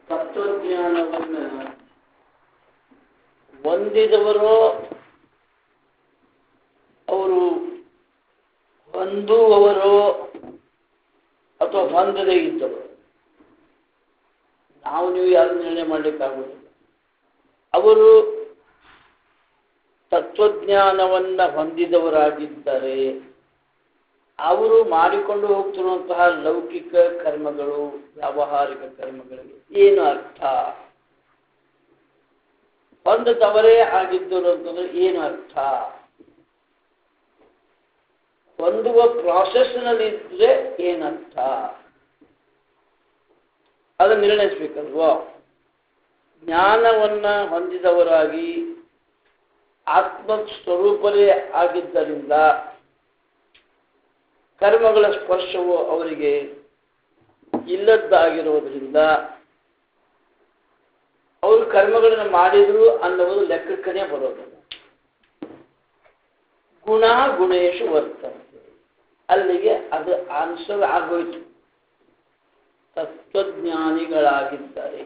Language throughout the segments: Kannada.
ತತ್ವಜ್ಞಾನವನ್ನು ಹೊಂದಿದವರೋ ಅವರು ಹೊಂದುವವರೋ ಅಥವಾ ಹೊಂದದೇ ಇದ್ದವರು, ನಾವು ನೀವು ಯಾರು ನಿರ್ಣಯ ಮಾಡಲಿಕ್ಕಾಗುವುದಿಲ್ಲ. ಅವರು ತತ್ವಜ್ಞಾನವನ್ನು ಹೊಂದಿದವರಾಗಿದ್ದರೆ ಅವರು ಮಾಡಿಕೊಂಡು ಹೋಗ್ತಿರುವಂತಹ ಲೌಕಿಕ ಕರ್ಮಗಳು, ವ್ಯಾವಹಾರಿಕ ಕರ್ಮಗಳಿಗೆ ಏನು ಅರ್ಥ? ಹೊಂದದವರೇ ಆಗಿದ್ದರು ಅಂತಂದ್ರೆ ಏನು ಅರ್ಥ? ಹೊಂದುವ ಪ್ರಾಸೆಸ್ನಲ್ಲಿ ಇದ್ರೆ ಏನರ್ಥ? ಅದನ್ನು ನಿರ್ಣಯಿಸ್ಬೇಕಲ್ವೋ. ಜ್ಞಾನವನ್ನ ಹೊಂದಿದವರಾಗಿ ಆತ್ಮ ಸ್ವರೂಪರೇ ಆಗಿದ್ದರಿಂದ ಕರ್ಮಗಳ ಸ್ಪರ್ಶವು ಅವರಿಗೆ ಇಲ್ಲದ್ದಾಗಿರುವುದರಿಂದ ಅವರು ಕರ್ಮಗಳನ್ನು ಮಾಡಿದ್ರು ಅನ್ನುವುದು ಲೆಕ್ಕಕ್ಕನೇ ಬರೋದಿಲ್ಲ. ಗುಣ ಗುಣೇಶು ವರ್ತಂತೆ, ಅಲ್ಲಿಗೆ ಅದು ಆನ್ಸರ್ ಆಗೋಯ್ತು. ತತ್ವಜ್ಞಾನಿಗಳಾಗಿದ್ದಾರೆ.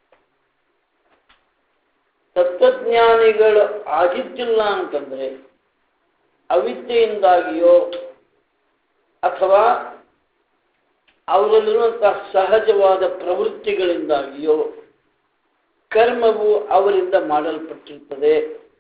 ತತ್ವಜ್ಞಾನಿಗಳು ಆಗಿದ್ದಿಲ್ಲ ಅಂತಂದ್ರೆ ಅವಿದ್ಯೆಯಿಂದಾಗಿಯೋ ಅಥವಾ ಅವರಲ್ಲಿರುವಂತಹ ಸಹಜವಾದ ಪ್ರವೃತ್ತಿಗಳಿಂದಾಗಿಯೋ ಕರ್ಮವು ಅವರಿಂದ ಮಾಡಲ್ಪಟ್ಟಿರುತ್ತದೆ.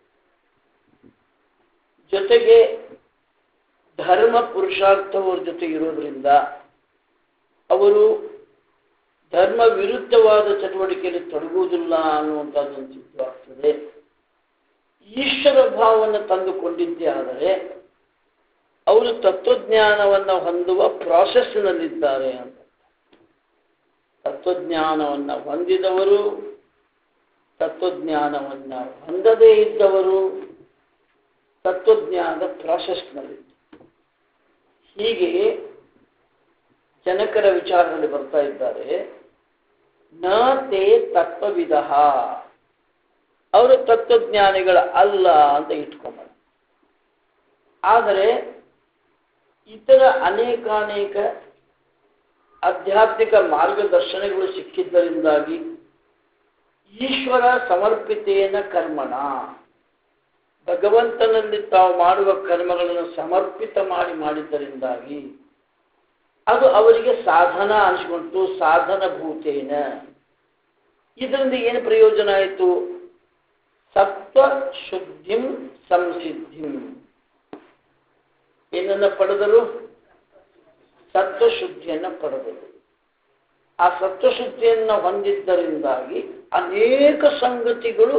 ಜೊತೆಗೆ ಧರ್ಮ ಪುರುಷಾರ್ಥವರ ಜೊತೆ ಇರೋದ್ರಿಂದ ಅವರು ಧರ್ಮ ವಿರುದ್ಧವಾದ ಚಟುವಟಿಕೆಯಲ್ಲಿ ತೊಡಗುವುದಿಲ್ಲ ಅನ್ನುವಂಥದ್ದೊಂದು ಸಿದ್ಧವಾಗ್ತದೆ. ಈಶ್ವರ ಭಾವವನ್ನು ತಂದುಕೊಂಡಿದ್ದೇ ಆದರೆ ಅವರು ತತ್ವಜ್ಞಾನವನ್ನು ಹೊಂದುವ ಪ್ರಾಸೆಸ್ನಲ್ಲಿದ್ದಾರೆ ಅಂತ. ತತ್ವಜ್ಞಾನವನ್ನು ಹೊಂದಿದವರು, ತತ್ವಜ್ಞಾನವನ್ನು ಹೊಂದದೇ ಇದ್ದವರು ತತ್ವಜ್ಞಾನದ ಪ್ರಾಸೆಸ್ನಲ್ಲಿ. ಹೀಗೆ ಜನಕರ ವಿಚಾರದಲ್ಲಿ ಬರ್ತಾ ಇದ್ದಾರೆ. ನ ತೇ ತತ್ವವಿದ, ಅವರು ತತ್ವಜ್ಞಾನಿಗಳ ಅಲ್ಲ ಅಂತ ಇಟ್ಕೊಂಬ. ಆದರೆ ಇತರ ಅನೇಕಾನೇಕ ಆಧ್ಯಾತ್ಮಿಕ ಮಾರ್ಗದರ್ಶನಗಳು ಸಿಕ್ಕಿದ್ದರಿಂದಾಗಿ ಈಶ್ವರ ಸಮರ್ಪಿತೇನ ಕರ್ಮಣ, ಭಗವಂತನಲ್ಲಿ ತಾವು ಮಾಡುವ ಕರ್ಮಗಳನ್ನು ಸಮರ್ಪಿತ ಮಾಡಿದ್ದರಿಂದಾಗಿ ಅದು ಅವರಿಗೆ ಸಾಧನ ಅನಿಸ್ಕೊಂತು. ಸಾಧನಭೂತೇನ, ಇದರಿಂದ ಏನು ಪ್ರಯೋಜನ ಆಯಿತು? ಸತ್ವ ಶುದ್ಧಿಂ ಸಂಸಿದ್ಧಿಂ. ಏನನ್ನ ಪಡೆದರು? ಸತ್ವಶುದ್ಧಿಯನ್ನು ಪಡೆದರು. ಆ ಸತ್ವಶುದ್ಧಿಯನ್ನು ಹೊಂದಿದ್ದರಿಂದಾಗಿ ಅನೇಕ ಸಂಗತಿಗಳು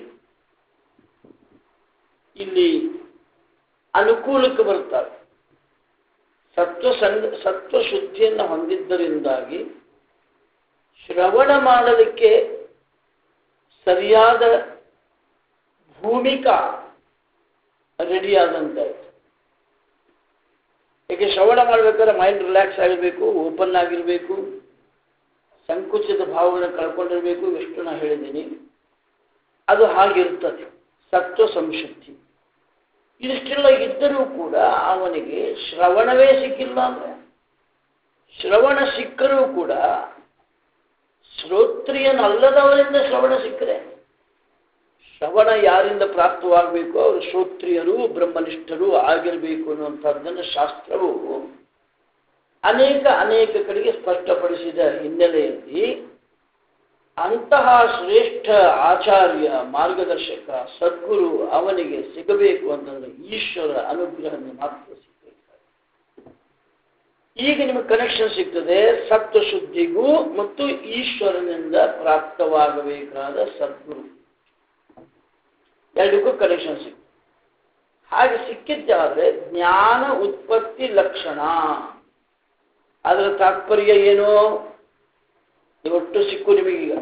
ಇಲ್ಲಿ ಅನುಕೂಲಕ್ಕೆ ಬರುತ್ತವೆ. ಸತ್ವಶುದ್ಧಿಯನ್ನು ಹೊಂದಿದ್ದರಿಂದಾಗಿ ಶ್ರವಣ ಮಾಡಲಿಕ್ಕೆ ಸರಿಯಾದ ಭೂಮಿಕಾ ರೆಡಿಯಾದಂತಾಯಿತು. ಏಕೆ ಶ್ರವಣ ಮಾಡಬೇಕಾದ್ರೆ ಮೈಂಡ್ ರಿಲ್ಯಾಕ್ಸ್ ಆಗಿರಬೇಕು, ಓಪನ್ ಆಗಿರಬೇಕು, ಸಂಕುಚಿತ ಭಾವಗಳನ್ನು ಕಳ್ಕೊಂಡಿರಬೇಕು. ಎಷ್ಟು ನಾನು ಹೇಳಿದ್ದೀನಿ, ಅದು ಹಾಗಿರ್ತದೆ. ಸತ್ವ ಸಂಶುದ್ಧಿ ಇದಿಷ್ಟೆಲ್ಲ ಇದ್ದರೂ ಕೂಡ ಅವನಿಗೆ ಶ್ರವಣವೇ ಸಿಕ್ಕಿಲ್ಲ ಅಂದ್ರೆ, ಶ್ರವಣ ಸಿಕ್ಕರೂ ಕೂಡ ಶ್ರೋತ್ರಿಯನಲ್ಲದವರಿಂದ ಶ್ರವಣ ಸಿಕ್ಕರೆ, ಶ್ರವಣ ಯಾರಿಂದ ಪ್ರಾಪ್ತವಾಗಬೇಕು? ಅವರು ಶ್ರೋತ್ರಿಯರು, ಬ್ರಹ್ಮನಿಷ್ಠರು ಆಗಿರಬೇಕು ಅನ್ನುವಂಥದ್ದನ್ನು ಶಾಸ್ತ್ರವು ಅನೇಕ ಕಡೆಗೆ ಸ್ಪಷ್ಟಪಡಿಸಿದ ಹಿನ್ನೆಲೆಯಲ್ಲಿ ಅಂತಹ ಶ್ರೇಷ್ಠ ಆಚಾರ್ಯ, ಮಾರ್ಗದರ್ಶಕ, ಸದ್ಗುರು ಅವನಿಗೆ ಸಿಗಬೇಕು ಅಂತಂದ್ರೆ ಈಶ್ವರ ಅನುಗ್ರಹವನ್ನು ಮಾತ್ರ ಸಿಗಬೇಕಾಗಿದೆ. ಈಗ ನಿಮಗೆ ಕನೆಕ್ಷನ್ ಸಿಗ್ತದೆ ಸತ್ವಶುದ್ಧಿಗೂ ಮತ್ತು ಈಶ್ವರನಿಂದ ಪ್ರಾಪ್ತವಾಗಬೇಕಾದ ಸದ್ಗುರು, ಎರಡಕ್ಕೂ ಕನೆಕ್ಷನ್ ಸಿಗ್ತದೆ. ಹಾಗೆ ಸಿಕ್ಕಿದ್ದಾದ್ರೆ ಜ್ಞಾನ ಉತ್ಪತ್ತಿ ಲಕ್ಷಣ. ಅದರ ತಾತ್ಪರ್ಯ ಏನು? ಒಟ್ಟು ಸಿಕ್ಕು ನಿಮಗೀಗ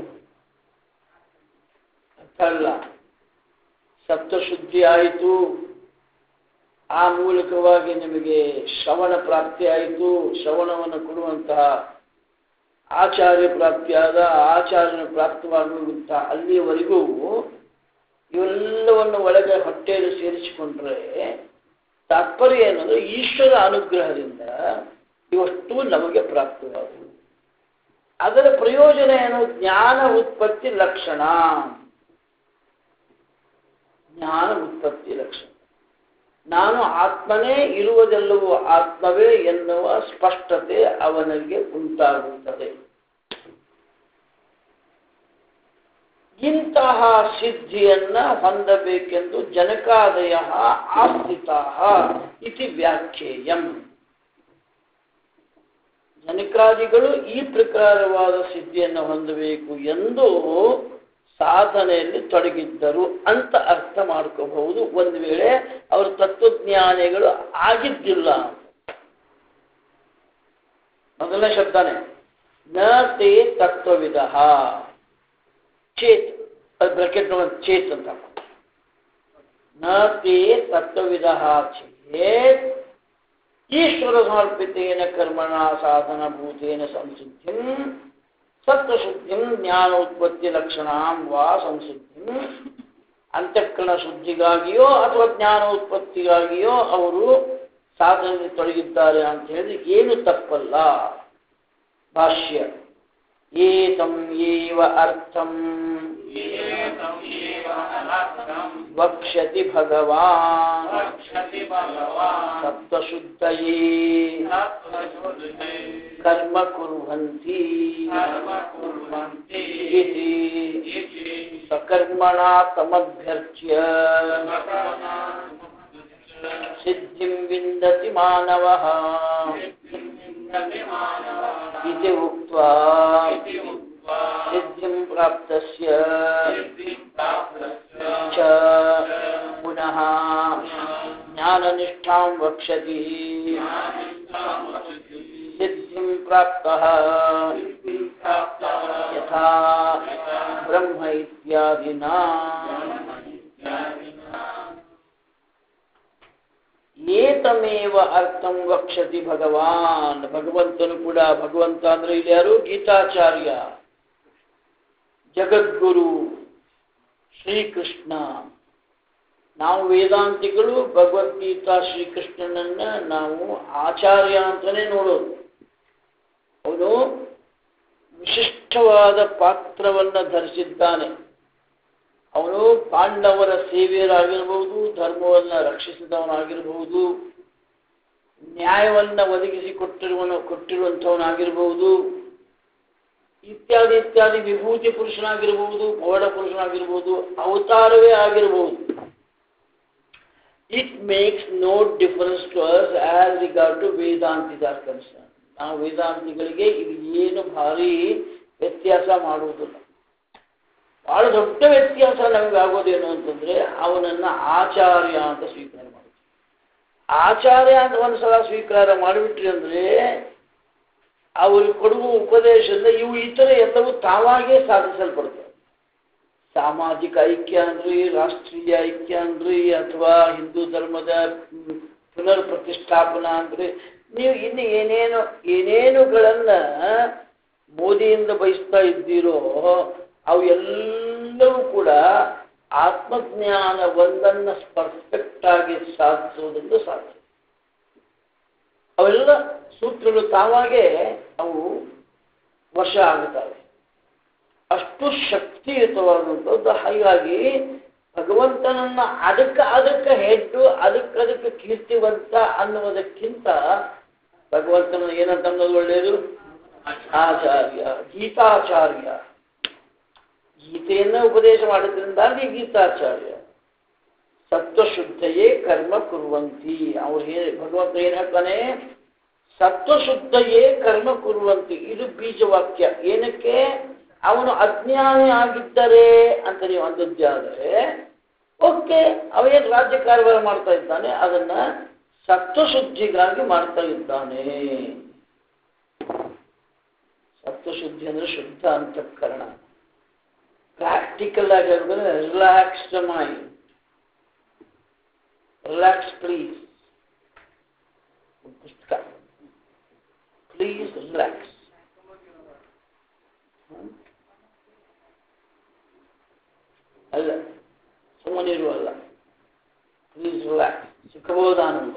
ಅರ್ಥ ಅಲ್ಲ. ಸತ್ವಶುದ್ಧಿ ಆಯಿತು, ಆ ಮೂಲಕವಾಗಿ ನಿಮಗೆ ಶ್ರವಣ ಪ್ರಾಪ್ತಿ ಆಯಿತು. ಶ್ರವಣವನ್ನು ಕೊಡುವಂತಹ ಆಚಾರ್ಯ ಪ್ರಾಪ್ತಿಯಾದ, ಆಚಾರ್ಯನ ಪ್ರಾಪ್ತವಾಗುವಂತಹ ಅಲ್ಲಿಯವರೆಗೂ ಇವೆಲ್ಲವನ್ನು ಒಳಗೆ ಹೊಟ್ಟೆಯಲ್ಲಿ ಸೇರಿಸಿಕೊಂಡ್ರೆ ತಾತ್ಪರ್ಯ ಏನಂದ್ರೆ ಈಶ್ವರ ಅನುಗ್ರಹದಿಂದ ಇವಷ್ಟು ನಮಗೆ ಪ್ರಾಪ್ತವಾಗುವುದು. ಅದರ ಪ್ರಯೋಜನ ಏನು? ಜ್ಞಾನ ಉತ್ಪತ್ತಿ ಲಕ್ಷಣ. ಜ್ಞಾನ ಉತ್ಪತ್ತಿ ಲಕ್ಷಣ. ನಾನು ಆತ್ಮನೇ, ಇರುವುದೆಲ್ಲವೂ ಆತ್ಮವೇ ಎನ್ನುವ ಸ್ಪಷ್ಟತೆ ಅವನಿಗೆ ಉಂಟಾಗುತ್ತದೆ. ಇಂತಹ ಸಿದ್ಧಿಯನ್ನ ಹೊಂದಬೇಕೆಂದು ಜನಕಾದಯ ಆಸ್ಥಿತಾ ಇತಿ ವ್ಯಾಖ್ಯೇಯಂ. ಜನಕಾದಿಗಳು ಈ ಪ್ರಕಾರವಾದ ಸಿದ್ಧಿಯನ್ನು ಹೊಂದಬೇಕು ಎಂದು ಸಾಧನೆಯಲ್ಲಿ ತೊಡಗಿದ್ದರು ಅಂತ ಅರ್ಥ ಮಾಡ್ಕೋಬಹುದು. ಒಂದು ವೇಳೆ ಅವರು ತತ್ವಜ್ಞಾನಿಗಳು ಆಗಿದ್ದಿಲ್ಲ. ಮೊದಲನೇ ಶಬ್ದನೇ ನ ತೇ ತತ್ವವಿದ ಚೇತ್, ಬ್ರಾಕೆಟ್ ಚೇತ್ ಅಂತ. ನ ತೇ ತತ್ವವಿದ ಚೇತ್ ಈಶ್ವರ ಸಮರ್ಪಿತೇನ ಕರ್ಮಣ ಸಾಧನ ಭೂತೇನ ಸಂಸಿದ್ಧಿಂ ಸತ್ವಶುದ್ಧಿಂ ಜ್ಞಾನೋತ್ಪತ್ತಿ ಲಕ್ಷಣಾಂ ವಾ ಸಂಸಿದ್ಧಿಂ. ಅಂತಃಕರಣ ಶುದ್ಧಿಗಾಗಿಯೋ ಅಥವಾ ಜ್ಞಾನೋತ್ಪತ್ತಿಗಾಗಿಯೋ ಅವರು ಸಾಧನೆಯಲ್ಲಿ ತೊಡಗಿದ್ದಾರೆ ಅಂತ ಹೇಳಿದ್ರೆ ಏನು ತಪ್ಪಲ್ಲ. ಭಾಷ್ಯ ಏತಂ ಏವ ಅರ್ಥಂ ವಕ್ಷ್ಯತಿ ಭಗವಾನ್ ಸತ್ವಶುದ್ಧಯೇ ಕರ್ಮ ಕುರ್ವಂತಿ ಇತಿ ಸಕರ್ಮಣಾ ತಮಭ್ಯರ್ಚ್ಯ ಸಿದ್ಧಿಂ ವಿಂದತಿ ಮಾನವಃ ಇತಿ ಉಕ್ತ್ವಾ ಸಿದ್ಧಿಂ ಪ್ರಾಪ್ತಸ್ಯ ಚ ಪುನಃ ಜ್ಞಾನನಿಷ್ಠಾಂ ವಕ್ಷ್ಯತಿ. ಸಿದ್ಧಿಂ ಪ್ರಾಪ್ತಃ ಯಥಾ ಬ್ರಹ್ಮ ಇತ್ಯಾದಿನಾ. ಏತಮೇವ ಅರ್ಥಂ ವಕ್ಷತಿ ಭಗವಾನ್. ಭಗವಂತನು ಕೂಡ, ಭಗವಂತ ಅಂದ್ರೆ ಇಲ್ಲಿ ಯಾರು? ಗೀತಾಚಾರ್ಯ, ಜಗದ್ಗುರು ಶ್ರೀಕೃಷ್ಣ. ನಾವು ವೇದಾಂತಿಗಳು ಭಗವದ್ಗೀತಾ ಶ್ರೀಕೃಷ್ಣನನ್ನ ನಾವು ಆಚಾರ್ಯ ಅಂತಾನೆ ನೋಡೋದು. ಅವನು ವಿಶಿಷ್ಟವಾದ ಪಾತ್ರವನ್ನ ಧರಿಸಿದ್ದಾನೆ. ಅವನು ಪಾಂಡವರ ಸೇವೆಯರಾಗಿರಬಹುದು, ಧರ್ಮವನ್ನ ರಕ್ಷಿಸಿದವನಾಗಿರಬಹುದು, ನ್ಯಾಯವನ್ನ ಒದಗಿಸಿ ಕೊಟ್ಟಿರುವಂಥವನಾಗಿರಬಹುದು, ಇತ್ಯಾದಿ ಇತ್ಯಾದಿ ವಿಭೂತಿ ಪುರುಷನಾಗಿರಬಹುದು, ಪೌಢ ಪುರುಷನಾಗಿರಬಹುದು, ಅವತಾರವೇ ಆಗಿರಬಹುದು. It makes no difference to us as regard to Vedantis are concern. ನಾವು ವೇದಾಂತಿಗಳಿಗೆ ಇದು ಏನು ಭಾರಿ ವ್ಯತ್ಯಾಸ ಮಾಡುವುದಿಲ್ಲ. ಬಹಳ ದೊಡ್ಡ ವ್ಯತ್ಯಾಸ ನಮಗೆ ಆಗೋದೇನು ಅಂತಂದ್ರೆ ಅವನನ್ನ ಆಚಾರ್ಯ ಅಂತ ಸ್ವೀಕಾರ ಮಾಡಿ. ಆಚಾರ್ಯ ಅಂತ ಒಂದ್ಸಲ ಸ್ವೀಕಾರ ಮಾಡಿಬಿಟ್ರಿ ಅಂದ್ರೆ ಅವ್ರಿಗೆ ಕೊಡುವ ಉಪದೇಶದಿಂದ ಇವು ಇತರ ಎಲ್ಲವೂ ತಾವಾಗೇ ಸಾಧಿಸಲ್ಪಡ್ತವೆ. ಸಾಮಾಜಿಕ ಐಕ್ಯ ಅನ್ರಿ, ರಾಷ್ಟ್ರೀಯ ಐಕ್ಯ ಅನ್ರಿ, ಅಥವಾ ಹಿಂದೂ ಧರ್ಮದ ಪುನರ್ ಪ್ರತಿಷ್ಠಾಪನಾ ಅಂದ್ರೆ, ನೀವು ಇನ್ನು ಏನೇನುಗಳನ್ನ ಮೋದಿಯಿಂದ ಬಯಸ್ತಾ ಇದ್ದೀರೋ ಅವು ಎಲ್ಲವೂ ಕೂಡ ಆತ್ಮಜ್ಞಾನ ಒಂದನ್ನು ಪರ್ಫೆಕ್ಟ್ ಆಗಿ ಸಾಧಿಸುವುದರಿಂದ ಸಾಧ್ಯ. ಅವೆಲ್ಲ ಸೂತ್ರಗಳು ತಾವಾಗೇ ಅವು ವಶ ಆಗುತ್ತವೆ. ಅಷ್ಟು ಶಕ್ತಿಯುತವಾದಂಥದ್ದು. ಹಾಗಾಗಿ ಭಗವಂತನನ್ನ ಅದಕ್ಕೆ ಹೆಡ್ಡು, ಅದಕ್ಕೆ ಕೀರ್ತಿವಂತ ಅನ್ನುವುದಕ್ಕಿಂತ ಭಗವಂತನ ಏನಂತ ಅನ್ನೋದು ಒಳ್ಳೆಯದು? ಆಚಾರ್ಯ, ಗೀತಾಚಾರ್ಯ. ಗೀತೆಯನ್ನ ಉಪದೇಶ ಮಾಡಿದ್ರಿಂದಾಗಿ ಗೀತಾಚಾರ್ಯ. ಸತ್ವಶುದ್ಧಯೇ ಕರ್ಮ ಕುರುವಂತಿ. ಅವ್ರು ಭಗವಂತ ಏನ್ ಹೇಳ್ತಾನೆ? ಸತ್ವಶುದ್ಧಯೇ ಕರ್ಮ ಕುರುವಂತಿ. ಇದು ಬೀಜವಾಕ್ಯ. ಏನಕ್ಕೆ? ಅವನು ಅಜ್ಞಾನಿ ಆಗಿದ್ದರೆ ಅಂತ ನೀವು ಅಂದದ್ದಾದರೆ ಓಕೆ, ಅವೇನು ರಾಜ್ಯ ಕಾರ್ಯಭಾರ ಮಾಡ್ತಾ ಇದ್ದಾನೆ, ಅದನ್ನ ಸತ್ವಶುದ್ಧಿಗಾಗಿ ಮಾಡ್ತಾ ಇದ್ದಾನೆ. ಸತ್ವಶುದ್ಧಿ ಅಂದ್ರೆ ಶುದ್ಧ ಅಂತಃಕರಣ. ಪ್ರಾಕ್ಟಿಕಲ್ ಆಗಿ ಹೇಳಿದ್ರೆ ರಿಲ್ಯಾಕ್ಸ್ಡ್ ಮೈಂಡ್. Relax please. ಪುಸ್ತಕ ಪ್ಲೀಸ್ ರಿಲ್ಯಾಕ್ಸ್. ಅಲ್ಲ, ಸುಮ್ಮನಿರುವಲ್ಲ. Please relax. Sukhabodhananda.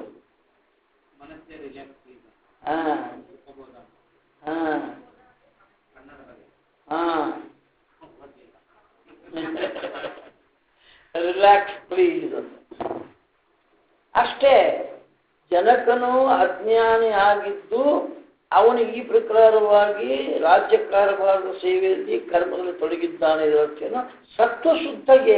Relax please ಅಂತ. ಅಷ್ಟೇ. ಜನಕನು ಅಜ್ಞಾನಿ ಆಗಿದ್ದು ಅವನಿಗೆ ಈ ಪ್ರಕಾರವಾಗಿ ರಾಜ್ಯ ಕಾರ್ಯಭಾರದ ಸೇವೆಯಲ್ಲಿ ಕರ್ಮದಲ್ಲಿ ತೊಡಗಿದ್ದಾನೆ. ಇದರರ್ಥೇನು ಸತ್ವಶುದ್ಧಗೆ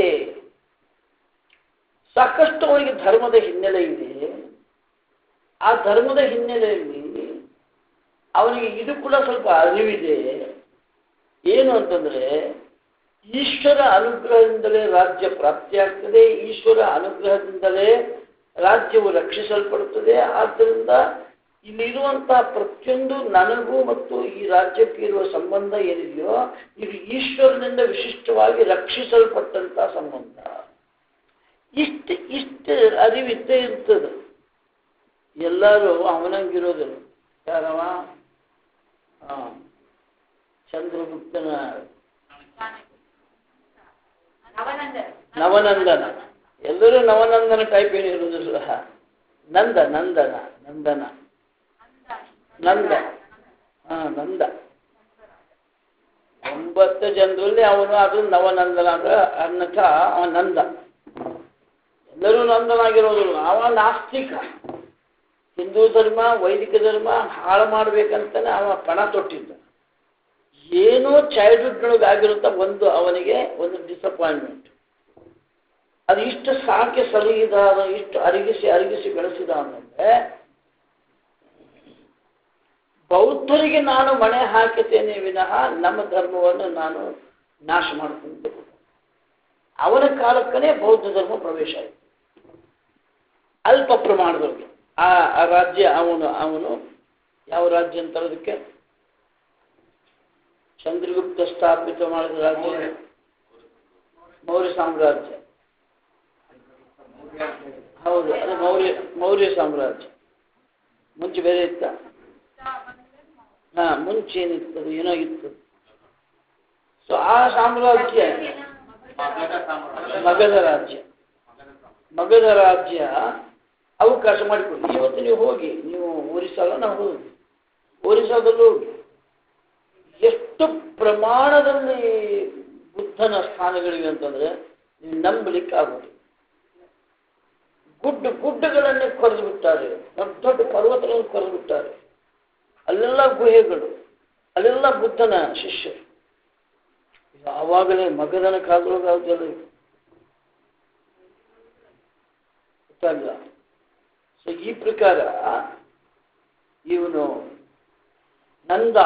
ಸಾಕಷ್ಟು ಅವನಿಗೆ ಧರ್ಮದ ಹಿನ್ನೆಲೆ ಇದೆ. ಆ ಧರ್ಮದ ಹಿನ್ನೆಲೆಯಲ್ಲಿ ಅವನಿಗೆ ಇದು ಕೂಡ ಸ್ವಲ್ಪ ಅರಿವಿದೆ. ಏನು ಅಂತಂದ್ರೆ ಈಶ್ವರ ಅನುಗ್ರಹದಿಂದಲೇ ರಾಜ್ಯ ಪ್ರಾಪ್ತಿಯಾಗ್ತದೆ, ಈಶ್ವರ ಅನುಗ್ರಹದಿಂದಲೇ ರಾಜ್ಯವು ರಕ್ಷಿಸಲ್ಪಡುತ್ತದೆ. ಆದ್ದರಿಂದ ಇಲ್ಲಿರುವಂತಹ ಪ್ರತಿಯೊಂದು ನನಗೂ ಮತ್ತು ಈ ರಾಜ್ಯಕ್ಕೆ ಇರುವ ಸಂಬಂಧ ಏನಿದೆಯೋ ಇದು ಈಶ್ವರನಿಂದ ವಿಶಿಷ್ಟವಾಗಿ ರಕ್ಷಿಸಲ್ಪಟ್ಟಂತಹ ಸಂಬಂಧ. ಇಷ್ಟು ಅರಿವಿದ್ದೇ ಇರ್ತದೆ. ಎಲ್ಲರೂ ಅವನಂಗಿರೋದಿಲ್ಲ. ಯಾರವ? ಚಂದ್ರಗುಪ್ತನ ನವನಂದನ. ಎಲ್ಲರೂ ನವನಂದನ ಟೈಪ್ ಏನಿರುವುದಿಲ್ಲ. ನಂದನ ನಂದ 9 ಜನರಲ್ಲಿ ಅವನು ಅದು ನವನಂದನ ಅಂದ್ರೆ ಅನ್ನಥ ಅವ ನಂದ. ಎಲ್ಲರೂ ನಂದನಾಗಿರೋದಿಲ್ಲ. ಅವ ನಾಸ್ತಿಕ. ಹಿಂದೂ ಧರ್ಮ ವೈದಿಕ ಧರ್ಮ ಹಾಳು ಮಾಡ್ಬೇಕಂತಾನೆ ಅವ ಪಣ ತೊಟ್ಟಿದ್ದ. ಏನೋ ಚೈಲ್ಡ್ಹುಡ್ನೊಳಗೆ ಆಗಿರುತ್ತ ಅವನಿಗೆ ಒಂದು ಡಿಸಪಾಯಿಂಟ್ಮೆಂಟ್. ಅದು ಇಷ್ಟು ಸಾಕಿ ಸಲಹಿದ, ಇಷ್ಟು ಅರಗಿಸಿ ಬೆಳೆಸಿದ ಅಂದರೆ ಬೌದ್ಧರಿಗೆ ನಾನು ಮಣೆ ಹಾಕುತ್ತೇನೆ ವಿನಃ ನಮ್ಮ ಧರ್ಮವನ್ನು ನಾನು ನಾಶ ಮಾಡ್ತೀನಿ. ಅವನ ಕಾಲಕ್ಕನೇ ಬೌದ್ಧ ಧರ್ಮ ಪ್ರವೇಶ ಆಯಿತು ಅಲ್ಪ ಪ್ರಮಾಣದವರೆಗೆ. ಆ ರಾಜ್ಯ ಅವನು ಯಾವ ರಾಜ್ಯ ಅಂತಾರೆ ಅದಕ್ಕೆ? ಚಂದ್ರಗುಪ್ತ ಸ್ಥಾಪಿತ ಮಾಡಿದ ರಾಜ್ಯ ಮೌರ್ಯ ಸಾಮ್ರಾಜ್ಯ. ಹೌದು, ಅದು ಮೌರ್ಯ ಸಾಮ್ರಾಜ್ಯ. ಮುಂಚೆ ಬೇರೆ ಇತ್ತ? ಮುಂಚೆ ಏನಿತ್ತು? ಅದು ಏನಾಗಿತ್ತು? ಸೊ ಆ ಸಾಮ್ರಾಜ್ಯ ಮಗಧ ರಾಜ್ಯ ಅವಕಾಶ ಮಾಡಿಕೊಡಿ. ಇವತ್ತು ನೀವು ಹೋಗಿ, ನೀವು ಒರಿಸ್ಸಾಲ ನಾವು ಹೋಗಿ, ಒರಿಸ್ಸಾದಲ್ಲೂ ಹೋಗಿ ಎಷ್ಟು ಪ್ರಮಾಣದಲ್ಲಿ ಬುದ್ಧನ ಸ್ಥಾನಗಳಿವೆ ಅಂತಂದ್ರೆ ನೀವು ನಂಬಲಿಕ್ಕೆ ಆಗೋದು. ಗುಡ್ಡಗಳನ್ನೇ ಕೊರೆದು ಬಿಟ್ಟಾರೆ, ದೊಡ್ಡ ಪರ್ವತಗಳನ್ನು ಕೊರೆದು ಬಿಟ್ಟಾರೆ. ಅಲ್ಲೆಲ್ಲ ಗುಹೆಗಳು, ಅಲ್ಲೆಲ್ಲ ಬುದ್ಧನ ಶಿಷ್ಯರು. ಆವಾಗಲೇ ಮಗಧನ ಕಾಲದೊಳಗಾಗಲ್ಲ ಗೊತ್ತಾಗಲ್ಲ. ಸೊ ಈ ಪ್ರಕಾರ ಇವನು ನಂದ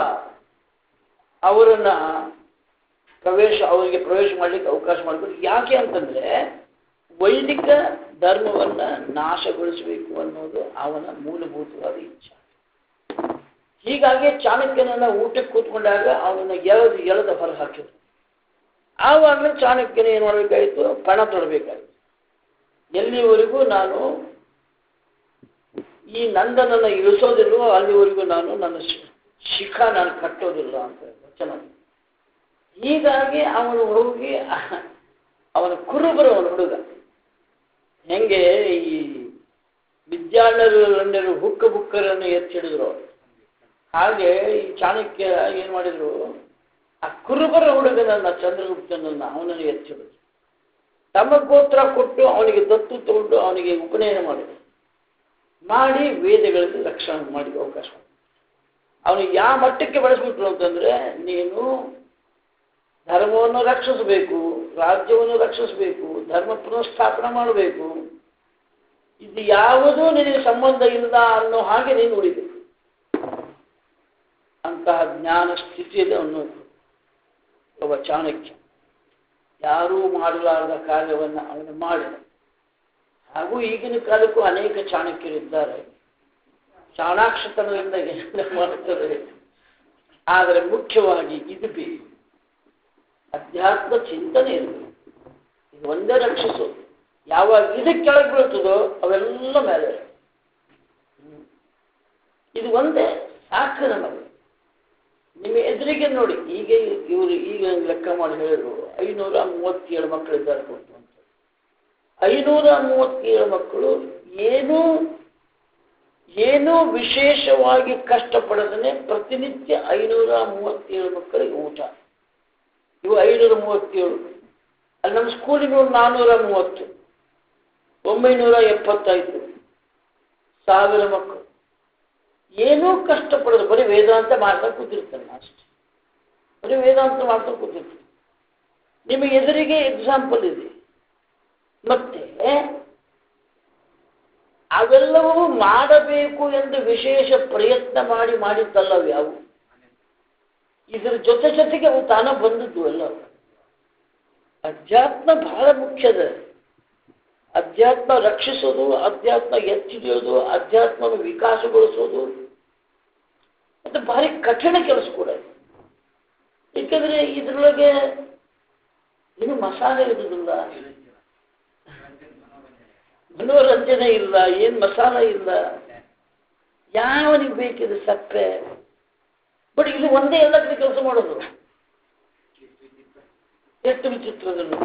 ಅವರಿಗೆ ಪ್ರವೇಶ ಮಾಡಲಿಕ್ಕೆ ಅವಕಾಶ ಮಾಡಿಕೊಟ್ಟು. ಯಾಕೆ ಅಂತಂದ್ರೆ ವೈದಿಕ ಧರ್ಮವನ್ನ ನಾಶಗೊಳಿಸಬೇಕು ಅನ್ನೋದು ಅವನ ಮೂಲಭೂತವಾದ ಇಚ್ಛೆ. ಹೀಗಾಗಿ ಚಾಣಕ್ಯನನ್ನ ಊಟಕ್ಕೆ ಕೂತ್ಕೊಂಡಾಗ ಅವನನ್ನ ಎಳೆದ ಹೊರ ಹಾಕಿದ್ರು. ಆವಾಗಲೇ ಚಾಣಕ್ಯನ ಏನು ಮಾಡಬೇಕಾಯಿತು? ಪಣ ತೊಡಬೇಕಾಯಿತು. ಎಲ್ಲಿವರೆಗೂ ನಾನು ಈ ನಂದನನ್ನ ಇಳಿಸೋದಿಲ್ವೋ ಅಲ್ಲಿವರೆಗೂ ನನ್ನ ಶಿಖ ನಾನು ಕಟ್ಟೋದಿಲ್ಲ ಅಂತ ವಚನ. ಹೀಗಾಗಿ ಅವನು ಹೋಗಿ ಅವನ ಕುರುಬರವನ ಹುಡುಗ ಹೆಂಗೆ ಈ ವಿದ್ಯಾರಣ್ಯರು ಬುಕ್ಕರನ್ನು ಎತ್ತಿಡಿದ್ರು, ಹಾಗೆ ಈ ಚಾಣಕ್ಯ ಏನ್ ಮಾಡಿದ್ರು, ಆ ಕುರುಬರ ಹುಡುಗನನ್ನ ಚಂದ್ರಗುಪ್ತನನ್ನ ಅವನನ್ನು ಎತ್ತಿಡಿದ್ರು. ತಮ್ಮ ಗೋತ್ರ ಕೊಟ್ಟು ಅವನಿಗೆ ದತ್ತು ತಗೊಂಡು ಅವನಿಗೆ ಉಪನಯನ ಮಾಡಿ ವೇದಗಳಲ್ಲಿ ರಕ್ಷಣೆ ಮಾಡಿ ಅವಕಾಶ. ಅವನಿಗೆ ಯಾವ ಮಟ್ಟಕ್ಕೆ ಬೆಳೆಸ್ಬಿಟ್ರು ಅಂತಂದ್ರೆ, ನೀನು ಧರ್ಮವನ್ನು ರಕ್ಷಿಸಬೇಕು, ರಾಜ್ಯವನ್ನು ರಕ್ಷಿಸಬೇಕು, ಧರ್ಮ ಪುನಃಸ್ಥಾಪನೆ ಮಾಡಬೇಕು, ಇದು ಯಾವುದೂ ನಿನಗೆ ಸಂಬಂಧ ಇಲ್ಲ ಅನ್ನೋ ಹಾಗೆ ನೀನು ಉಳಿಬೇಕು. ಅಂತಹ ಜ್ಞಾನ ಸ್ಥಿತಿಯಲ್ಲಿ ಅವನು ಒಬ್ಬ ಚಾಣಕ್ಯ. ಯಾರೂ ಮಾಡಲಾರದ ಕಾರ್ಯವನ್ನು ಅವನು ಮಾಡಿದ. ಹಾಗೂ ಈಗಿನ ಕಾಲಕ್ಕೂ ಅನೇಕ ಚಾಣಕ್ಯರಿದ್ದಾರೆ. ಚಾಣಾಕ್ಷತನದಿಂದ ಏನೆಲ್ಲ ಮಾಡುತ್ತಾರೆ. ಆದರೆ ಮುಖ್ಯವಾಗಿ ಇದು ಬೇಕು, ಅಧ್ಯಾತ್ಮ ಚಿಂತನೆ ಇರಬೇಕು. ಇದು ಒಂದೇ ರಕ್ಷಿಸೋದು. ಯಾವಾಗ ಇದಕ್ಕೆ ಕೆಳಗೆ ಬೀಳ್ತದೋ ಅವೆಲ್ಲ ಮೇಲೆ. ಇದು ಒಂದೇ ಸಾಕು ನಮಗೆ. ನಿಮ್ಮ ಎದುರಿಗೆ ನೋಡಿ, ಈಗ ಲೆಕ್ಕ ಮಾಡಿ ಹೇಳಿದ್ರು 537 ಮಕ್ಕಳಿದ್ದಾರೆ ಕೊಟ್ಟು ಅಂತ. 537 ಮಕ್ಕಳು ಏನೂ ವಿಶೇಷವಾಗಿ ಕಷ್ಟಪಡದೇ ಪ್ರತಿನಿತ್ಯ 537 ಮಕ್ಕಳಿಗೆ ಊಟ. ಇವು 537. ಅಲ್ಲಿ ನಮ್ಮ ಸ್ಕೂಲಿನವ್ರು 430, 975, 1000 ಮಕ್ಕಳು ಏನೂ ಕಷ್ಟಪಡೋದು, ಬರೀ ವೇದಾಂತ ಮಾಡ್ತಾ ಕೂತಿರ್ತಾನೆ ಅಷ್ಟೇ. ಬರೀ ವೇದಾಂತ ಮಾಡ್ತಾ ಕೂತಿರ್ತಾನೆ. ನಿಮಗೆ ಎದುರಿಗೆ ಎಕ್ಸಾಂಪಲ್ ಇದೆ. ಮತ್ತೆ ಅವೆಲ್ಲವೂ ಮಾಡಬೇಕು ಎಂದು ವಿಶೇಷ ಪ್ರಯತ್ನ ಮಾಡಿದ್ದಲ್ಲವು ಯಾವು. ಇದರ ಜೊತೆಗೆ ಅವು ತಾನ ಬಂದದ್ದು ಅಲ್ಲ. ಅಧ್ಯಾತ್ಮ ಬಹಳ ಮುಖ್ಯದ. ಅಧ್ಯಾತ್ಮ ರಕ್ಷಿಸೋದು, ಅಧ್ಯಾತ್ಮ ಎತ್ತಿಡಿಯೋದು, ಅಧ್ಯಾತ್ಮ ವಿಕಾಸಗೊಳಿಸೋದು ಮತ್ತು ಭಾರಿ ಕಠಿಣ ಕೆಲಸ ಕೂಡ ಇದೆ. ಏಕೆಂದರೆ ಇದರೊಳಗೆ ಏನು ಮಸಾಲೆ ಇರುವುದಿಲ್ಲ, ಮನೋರಂಜನೆ ಇಲ್ಲ, ಏನು ಮಸಾಲ ಇಲ್ಲ, ಯಾವನಿಗೆ ಬೇಕಿದೆ ಸಪ್ಪೆ. ಬಟ್ ಇದು ಒಂದೇ ಎಲ್ಲ ಕಡೆ ಕೆಲಸ ಮಾಡೋದು. ಎಷ್ಟು ವಿಚಿತ್ರದಲ್ಲಿ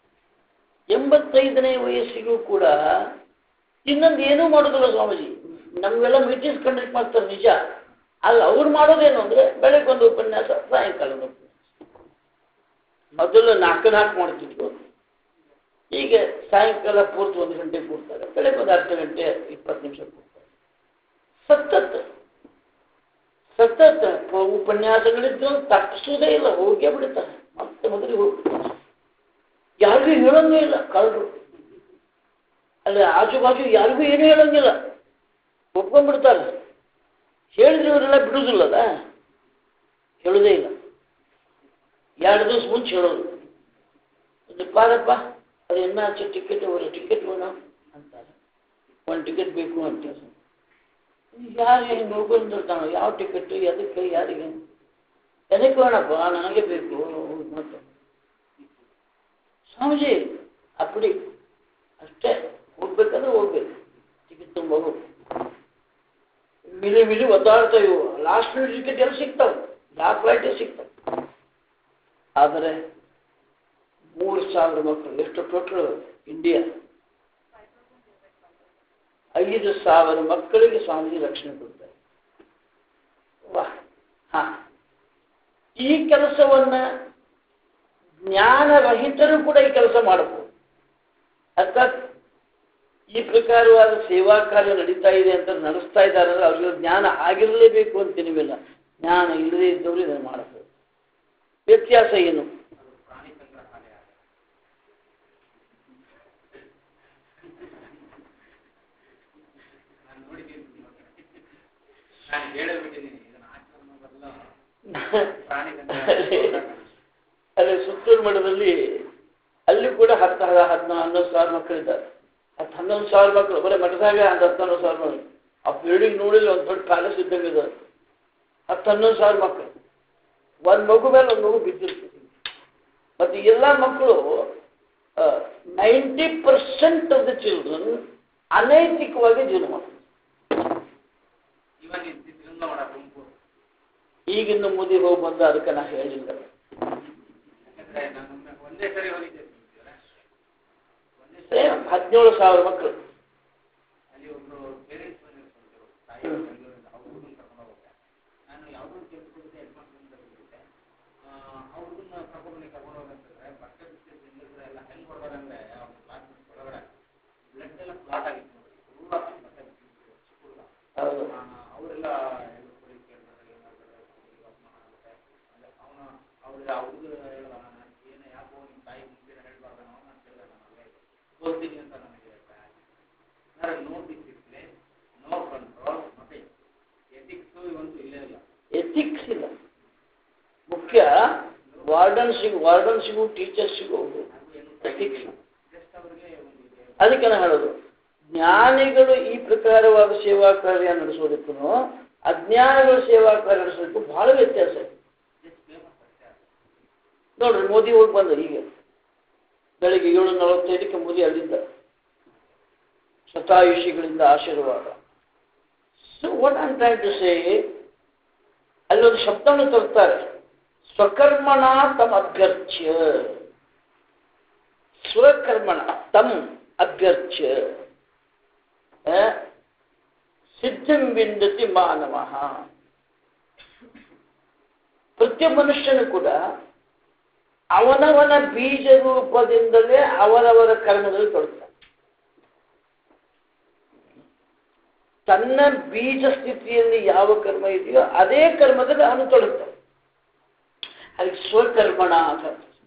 85ನೇ ವಯಸ್ಸಿಗೂ ಕೂಡ ಇನ್ನೊಂದು ಏನೂ ಮಾಡೋದಿಲ್ಲ ಸ್ವಾಮೀಜಿ. ನಮಗೆಲ್ಲ ಮೀಟಿಂಗ್ಸ್ ಕಂಡಕ್ಟ್ ಮಾಡ್ತಾರೆ ನಿಜ. ಅಲ್ಲಿ ಅವ್ರು ಮಾಡೋದೇನು ಅಂದರೆ ಬೆಳಗ್ಗೆ ಒಂದು ಉಪನ್ಯಾಸ, ಸಾಯಂಕಾಲ ಒಂದು ಉಪನ್ಯಾಸ. ಮೊದಲು 4 ಮಾಡ್ತಿದ್ರು, ಈಗ ಸಾಯಂಕಾಲ ಪೂರ್ತಿ 1 ಗಂಟೆ ಕೂಡ್ತಾರೆ, ಬೆಳಗ್ಗೆ ಒಂದು ಅರ್ಧ ಗಂಟೆ 20 ನಿಮಿಷ ಕೂಡ್ತಾರೆ. ಸತತ ಉಪನ್ಯಾಸಗಳಿದ್ದು ತಪ್ಪಿಸೋದೇ ಇಲ್ಲ, ಹೋಗೇ ಬಿಡ್ತಾರೆ. ಮತ್ತೆ ಮೊದಲಿಗೆ ಹೋಗ್ಬಿಡ್ತಾರೆ. ಯಾರಿಗೂ ಹೇಳೋಂಗೇ ಇಲ್ಲ. ಕಳ್ಳರು ಅಲ್ಲಿ ಆಜು ಬಾಜು ಯಾರಿಗೂ ಏನೂ ಹೇಳೋಂಗಿಲ್ಲ, ಒಪ್ಕೊಂಡ್ಬಿಡ್ತಾರೆ. ಹೇಳಿದ್ರೆ ಇವರೆಲ್ಲ ಬಿಡುವುದಿಲ್ಲದ, ಹೇಳೋದೇ ಇಲ್ಲ. 2 ದಿವಸ ಮುಂಚೆ ಹೇಳೋದು, ಪಾರಪ್ಪ ಅದು ಎನ್ನಾಚೆ ಟಿಕೆಟ್ ಬೇಡ ಅಂತಾರೆ. 1 ಟಿಕೆಟ್ ಬೇಕು ಅಂತಾರೆ. ಯಾರು ಹೆಂಗೆ ಹೋಗೋದಿರ್ತಾನೋ, ಯಾವ ಟಿಕೆಟ್ ಎದಕ್ಕೆ ಯಾರಿಗೆ ಎದಕ್ಕೆ ಬೇಡಪ್ಪ ನನಗೆ ಬೇಕು ಅಂತ ಸ್ವಾಮೀಜಿ ಅಪ್ಪಡಿ ಅಷ್ಟೇ. ಹೋಗ್ಬೇಕಂದ್ರೆ ಹೋಗ್ಬೇಕು, ಟಿಕೆಟ್ ತುಂಬ ಹೋಗಿ ಮಿಲಿ ಒದ್ದಾಡ್ತಾ ಇವು. ಲಾಸ್ಟ್ ಮಿನಿಟ್ ಟಿಕೆಟ್ ಎಲ್ಲ ಸಿಗ್ತಾವೆ, ಯಾವ ಫ್ಲೈಟೇ ಸಿಗ್ತಾವೆ. ಆದರೆ 3000 ಮಕ್ಕಳು, ಎಷ್ಟು ಟೋಟಲ್ ಇಂಡಿಯಾ, 5000 ಮಕ್ಕಳಿಗೆ ಸ್ವಾಮೀಜಿ ರಕ್ಷಣೆ ಕೊಡ್ತಾರೆ. ವಾಹ್. ಈ ಕೆಲಸವನ್ನ ಜ್ಞಾನರಹಿತರು ಕೂಡ ಈ ಕೆಲಸ ಮಾಡಬಹುದು. ಅರ್ಥಾತ್ ಈ ಪ್ರಕಾರವಾದ ಸೇವಾ ಕಾರ್ಯ ನಡೀತಾ ಇದೆ ಅಂತ ನಡೆಸ್ತಾ ಇದ್ದಾರೆ ಅಂದ್ರೆ ಅವ್ರಿಗೆ ಜ್ಞಾನ ಆಗಿರಲೇಬೇಕು ಅಂತೇನಿಲ್ಲ. ಜ್ಞಾನ ಇಲ್ಲದೇ ಇದ್ದವರು ಇದನ್ನು ಮಾಡಬಹುದು. ವ್ಯತ್ಯಾಸ ಏನು? ಅದೇ ಸುತ್ತೂರು ಮಠದಲ್ಲಿ ಅಲ್ಲಿ ಕೂಡ 10-11,000 ಮಕ್ಕಳಿದ್ದಾರೆ. 11,000 ಮಕ್ಕಳು ಬರೀ ಮಠದಾಗ 11,000 ಮಕ್ಕಳು. ಆ ಬಿಲ್ಡಿಂಗ್ ನೋಡಿದ್ರೆ ಒಂದು ದೊಡ್ಡ ಪ್ಯಾಲೇಸ್ ಇದ್ದಂಗೆ ಇದೆ. 11,000 ಮಕ್ಕಳು, ಒಂದು ಮಗು ಮೇಲೆ ಒಂದು ಮಗು ಬಿದ್ದಿರ್ತದೆ. ಮತ್ತು ಎಲ್ಲ ಮಕ್ಕಳು 90% ಆಫ್ ದ ಚಿಲ್ಡ್ರನ್ ಅನೈತಿಕವಾಗಿ ಜೀವನ ಮಾಡ್ತಾರೆ. ಈಗಿನ್ನು ಮುದಿ ಹೋಗಿ ಬಂದ, ಅದಕ್ಕೆ ನಾ ಹೇಳಿಲ್ಲ. 17,000 ಮಕ್ಕಳು. ಎಥಿಕ್ಸ್ ಇಲ್ಲ ಮುಖ್ಯ. ವಾರ್ಡನ್ಸಿಗೂ ಟೀಚರ್ಸಿಗೂ ಎಥಿಕ್ಸ್. ಅದಕ್ಕೆ ನಾನು ಹೇಳೋದು, ಜ್ಞಾನಿಗಳು ಈ ಪ್ರಕಾರವಾದ ಸೇವಾ ಕಾರ್ಯ ನಡೆಸೋದಕ್ಕೂ ಅಜ್ಞಾನಿಗಳು ಸೇವಾ ಕಾರ್ಯ ನಡೆಸೋದಕ್ಕೂ ಬಹಳ ವ್ಯತ್ಯಾಸ ಇದೆ. ನೋಡ್ರಿ, ಮೋದಿ ಹೋಗಿ ಬಂದ ಈಗ ಬೆಳಿಗ್ಗೆ 7:45ಕ್ಕೆ ಮೋದಿ ಅಲ್ಲಿದ್ದ. ಶತಾಯುಷಿಗಳಿಂದ ಆಶೀರ್ವಾದ. So what I am trying to say, ಅಲ್ಲೊಂದು ಶಬ್ದವನ್ನು ತರ್ತಾರೆ, ಸ್ವಕರ್ಮಣ ತಮ್ ಅಭ್ಯರ್ಚ್ಯ. ಸ್ವಕರ್ಮಣ ತಮ್ ಅಭ್ಯರ್ಚ್ಯ ಸಿದ್ಧಿಂ ವಿಂದತಿ ಮಾನವ. ಪ್ರತಿಯೊಬ್ಬ ಮನುಷ್ಯನು ಕೂಡ ಅವನವನ ಬೀಜ ರೂಪದಿಂದಲೇ ಅವರವರ ಕರ್ಮದಲ್ಲಿ ತೊಡಗ್ತಾನೆ. ತನ್ನ ಬೀಜ ಸ್ಥಿತಿಯಲ್ಲಿ ಯಾವ ಕರ್ಮ ಇದೆಯೋ ಅದೇ ಕರ್ಮದಲ್ಲಿ ಅವನು ತೊಡಗ್ತಾನೆ. ಅದಕ್ಕೆ ಸ್ವಕರ್ಮಣ ಅಂತ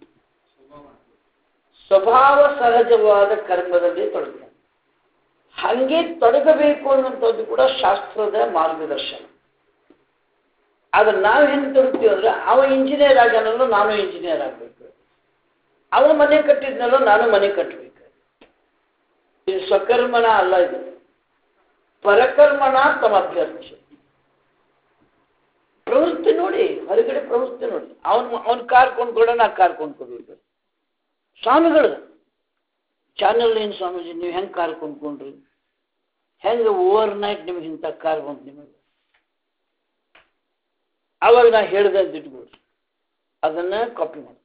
ಸ್ವಭಾವ ಸಹಜವಾದ ಕರ್ಮದಲ್ಲಿ ತೊಡಗ್ತಾನೆ. ಹಾಗೆ ತೊಡಗಬೇಕು ಅನ್ನುವಂಥದ್ದು ಕೂಡ ಶಾಸ್ತ್ರದ ಮಾರ್ಗದರ್ಶನ. ಆದ್ರೆ ನಾವು ಹೆಂಗೆ ತೊಡಗ್ತೀವಿ ಅಂದ್ರೆ, ಅವ ಇಂಜಿನಿಯರ್ ಆಗ್ಯಾನಲ್ಲೋ ನಾನು ಇಂಜಿನಿಯರ್ ಆಗ್ಬೇಕು, ಅವನು ಮನೆ ಕಟ್ಟಿದ್ನಲ್ಲೋ ನಾನು ಮನೆ ಕಟ್ಟಬೇಕು. ಇದು ಸ್ವಕರ್ಮಣ ಅಲ್ಲ, ಇದು ಪರಕರ್ಮಣ ತಮ್ಮ ಅಭ್ಯರ್ಥಿ. ಪ್ರವೃತ್ತಿ ನೋಡಿ, ಹೊರಗಡೆ ಪ್ರವೃತ್ತಿ ನೋಡಿ. ಅವನ್ ಕಾರ್ ಕೊಂಡ್ಕೊಡ, ನಾ ಕಾರ್ ಕೊಂಡ್ಕೊಡ್ಬೇಕು. ಸ್ವಾಮಿಗಳು ಚಾನಲ್ ಏನು ಸ್ವಾಮೀಜಿ ನೀವು ಹೆಂಗೆ ಕಾರ್ ಕೊಂಡ್ಕೊಂಡ್ರಿ, ಹೆಂಗೆ ಓವರ್ ನೈಟ್ ನಿಮ್ಗೆ ಇಂಥ ಕಾರ್ ಬಂತು ನಿಮಗೆ? ಅವಾಗ ನಾ ಹೇಳಿದೆ ಅಂತ ಇಟ್ಕೊಳ್ರಿ, ಅದನ್ನ ಕಾಪಿ ಮಾಡ್ತಾರೆ,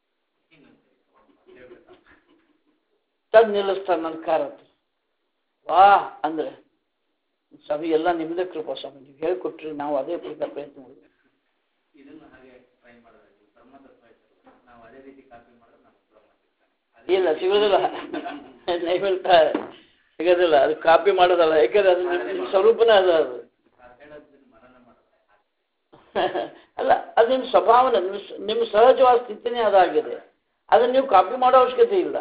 ತದ್ ನಿಲ್ಲಿಸ್ತಾರೆ ನನ್ನ ಕಾರ್ ಹತ್ರ. ವಾ ಅಂದ್ರೆ ಸ್ವಾಮಿ ಎಲ್ಲ ನಿಮ್ಮದೇ ಕೃಪಾ ಸ್ವಾಮಿ, ನೀವು ಹೇಳ್ಕೊಟ್ರಿ, ನಾವು ಅದೇ ಪ್ರಯತ್ನ ಮಾಡಿದ್ವಿ. ಇಲ್ಲ ಸಿಗೋದಿಲ್ಲ, ನೈವೇದ್ಯ ಸಿಗೋದಿಲ್ಲ, ಅದು ಕಾಪಿ ಮಾಡೋದಲ್ಲ. ಯಾಕಂದ್ರೆ ಅದು ನಿಮ್ಮ ಸ್ವರೂಪನೇ ಅದು. ಅಲ್ಲ, ಅದು ನಿಮ್ಮ ಸ್ವಭಾವನ, ನಿಮ್ಮ ಸಹಜವಾದ ಸ್ಥಿತಿನೇ ಅದಾಗಿದೆ. ಅದನ್ನು ನೀವು ಕಾಪಿ ಮಾಡೋ ಅವಶ್ಯಕತೆ ಇಲ್ಲ.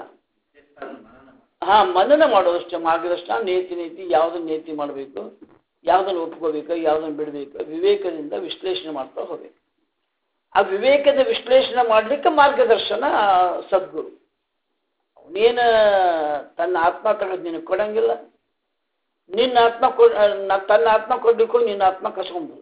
ಮನನ ಮಾಡೋದಷ್ಟೇ, ಮಾರ್ಗದರ್ಶನ, ನೀತಿ ಯಾವುದನ್ನು ನೀತಿ ಮಾಡಬೇಕು, ಯಾವುದನ್ನು ಒಪ್ಕೋಬೇಕು, ಯಾವುದನ್ನು ಬಿಡಬೇಕು, ವಿವೇಕದಿಂದ ವಿಶ್ಲೇಷಣೆ ಮಾಡ್ತಾ ಹೋಗ್ಬೇಕು. ಆ ವಿವೇಕದ ವಿಶ್ಲೇಷಣೆ ಮಾಡಲಿಕ್ಕೆ ಮಾರ್ಗದರ್ಶನ ಸದ್ಗುರು. ಅವನೇನು ತನ್ನ ಆತ್ಮ ತೆಗೆದು ನಿನಗೆ ಕೊಡಂಗಿಲ್ಲ, ನಿನ್ನ ಆತ್ಮ ತನ್ನ ಆತ್ಮ ಕೊಡ್ಲಿಕ್ಕೂ ನಿನ್ನ ಆತ್ಮ ಕಸ್ಕೊಂಡ್ಬಿಡು.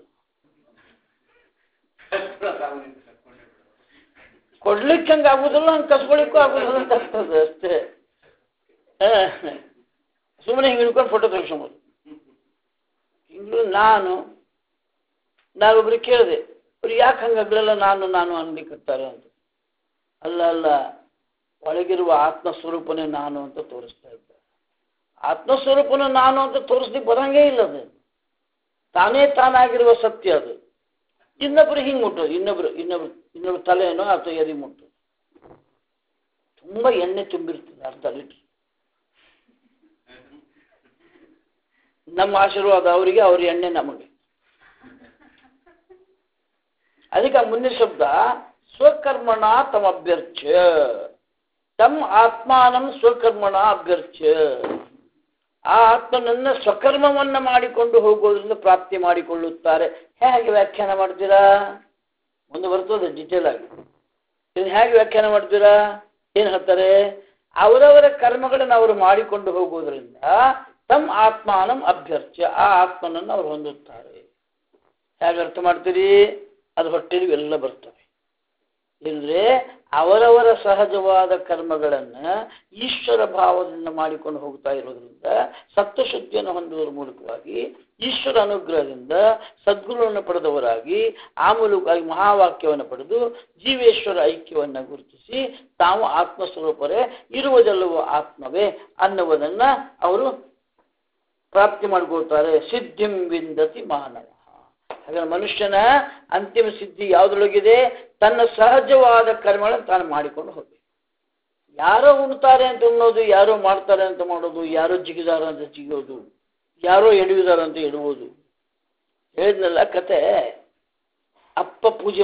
ಕೊಡ್ಲಿಕ್ಕೆ ಹಂಗೆ ಆಗುದಿಲ್ಲ, ಹಂಗೆ ಕಸ್ಕೊಳಿಕ್ಕೂ ಆಗುದಿಲ್ಲ ಅಂತ ಆಗ್ತದೆ ಅಷ್ಟೇ. ಸುಮ್ಮನೆ ಹಿಂಗೆ ಹಿಡ್ಕೊಂಡು ಫೋಟೋ ತೆಗೆಸ್ಕೊಂಬೋದು. ಹಿಂಗೆ ನಾನೊಬ್ರಿಗೆ ಕೇಳಿದೆ, ಅವ್ರು ಯಾಕೆ ಹಂಗೆ ಆಗಲಿಲ್ಲ ನಾನು ಅನ್ಲಿಕ್ಕತ್ತಾರೆ ಅಂತ. ಅಲ್ಲ, ಒಳಗಿರುವ ಆತ್ಮಸ್ವರೂಪನೇ ನಾನು ಅಂತ ತೋರಿಸ್ತಾ ಇದ್ದ. ಆತ್ಮಸ್ವರೂಪನ ನಾನು ಅಂತ ತೋರಿಸ್ಲಿಕ್ಕೆ ಬರಂಗೇ ಇಲ್ಲ. ಅದು ತಾನೇ ತಾನಾಗಿರುವ ಸತ್ಯ. ಅದು ಇನ್ನೊಬ್ರು ಹಿಂಗೆ ಮುಟ್ಟೋದು, ಇನ್ನೊಬ್ರು ತಲೆನೋ ಅಥವಾ ಎದಿ ಮುಟ್ಟೋದು. ತುಂಬ ಎಣ್ಣೆ ತುಂಬಿರ್ತದೆ, ಅರ್ಧ ಲೀಟ್ರ್. ನಮ್ಮ ಆಶೀರ್ವಾದ ಅವರಿಗೆ, ಅವ್ರ ಎಣ್ಣೆ ನಮಗೆ. ಅದಕ್ಕೆ ಮುಂದಿನ ಶಬ್ದ ಸ್ವಕರ್ಮಣ ತಮ್ಮ ಅಭ್ಯರ್ಚ್ಯ, ತಮ್ಮ ಆತ್ಮಾನಂ ಸ್ವಕರ್ಮಣ ಅಭ್ಯರ್ಚ್ಯ. ಆ ಆತ್ಮನನ್ನ ಸ್ವಕರ್ಮವನ್ನ ಮಾಡಿಕೊಂಡು ಹೋಗೋದ್ರಿಂದ ಪ್ರಾಪ್ತಿ ಮಾಡಿಕೊಳ್ಳುತ್ತಾರೆ. ಹೇಗೆ ವ್ಯಾಖ್ಯಾನ ಮಾಡ್ತೀರಾ? ಮುಂದೆ ಬರ್ತದೆ ಡಿಟೇಲ್ ಆಗಿ. ಇದನ್ನು ಹೇಗೆ ವ್ಯಾಖ್ಯಾನ ಮಾಡ್ತೀರಾ? ಏನು ಹೇಳ್ತಾರೆ? ಅವರವರ ಕರ್ಮಗಳನ್ನು ಅವರು ಮಾಡಿಕೊಂಡು ಹೋಗೋದ್ರಿಂದ ತಮ್ಮ ಆತ್ಮಾನಂ ಅಭ್ಯರ್ಚ್ಯ, ಆ ಆತ್ಮನನ್ನು ಅವರು ಹೊಂದುತ್ತಾರೆ. ಹೇಗೆ ಅರ್ಥ ಮಾಡ್ತೀರಿ? ಅದು ಹೊಟ್ಟೆಲಿ ಎಲ್ಲ ಬರ್ತವೆ. ಇಲ್ಲದ್ರೆ ಅವರವರ ಸಹಜವಾದ ಕರ್ಮಗಳನ್ನು ಈಶ್ವರ ಭಾವದಿಂದ ಮಾಡಿಕೊಂಡು ಹೋಗ್ತಾ ಇರೋದ್ರಿಂದ ಸತ್ವಶುದ್ಧಿಯನ್ನು ಹೊಂದುವುದರ ಮೂಲಕವಾಗಿ ಈಶ್ವರ ಅನುಗ್ರಹದಿಂದ ಸದ್ಗುರುವನ್ನು ಪಡೆದವರಾಗಿ ಆ ಮೂಲಕವಾಗಿ ಮಹಾವಾಕ್ಯವನ್ನು ಪಡೆದು ಜೀವೇಶ್ವರ ಐಕ್ಯವನ್ನು ಗುರುತಿಸಿ ತಾವು ಆತ್ಮಸ್ವರೂಪರೇ, ಇರುವುದೆಲ್ಲವೂ ಆತ್ಮವೇ ಅನ್ನುವುದನ್ನು ಅವರು ಪ್ರಾಪ್ತಿ ಮಾಡ್ಕೊಳ್ತಾರೆ. ಸಿದ್ಧಿಂ ವಿಂದತಿ ಮಾನವ. ಹಾಗಾದ್ರೆ ಮನುಷ್ಯನ ಅಂತಿಮ ಸಿದ್ಧಿ ಯಾವುದ್ರೊಳಗಿದೆ? ತನ್ನ ಸಹಜವಾದ ಕರ್ಮಗಳನ್ನು ತಾನು ಮಾಡಿಕೊಂಡು ಹೋಗ್ಬೇಕು. ಯಾರೋ ಉಣ್ತಾರೆ ಅಂತ ಉಣ್ಣೋದು, ಯಾರೋ ಮಾಡ್ತಾರೆ ಅಂತ ಮಾಡೋದು, ಯಾರೋ ಜಿಗಿದಾರ ಅಂತ ಜಿಗೋದು, ಯಾರೋ ಎಡುವುದಾರ ಅಂತ ಎಡುವುದು. ಹೇಳಿದ್ನಲ್ಲ ಕತೆ, ಅಪ್ಪ ಪೂಜೆ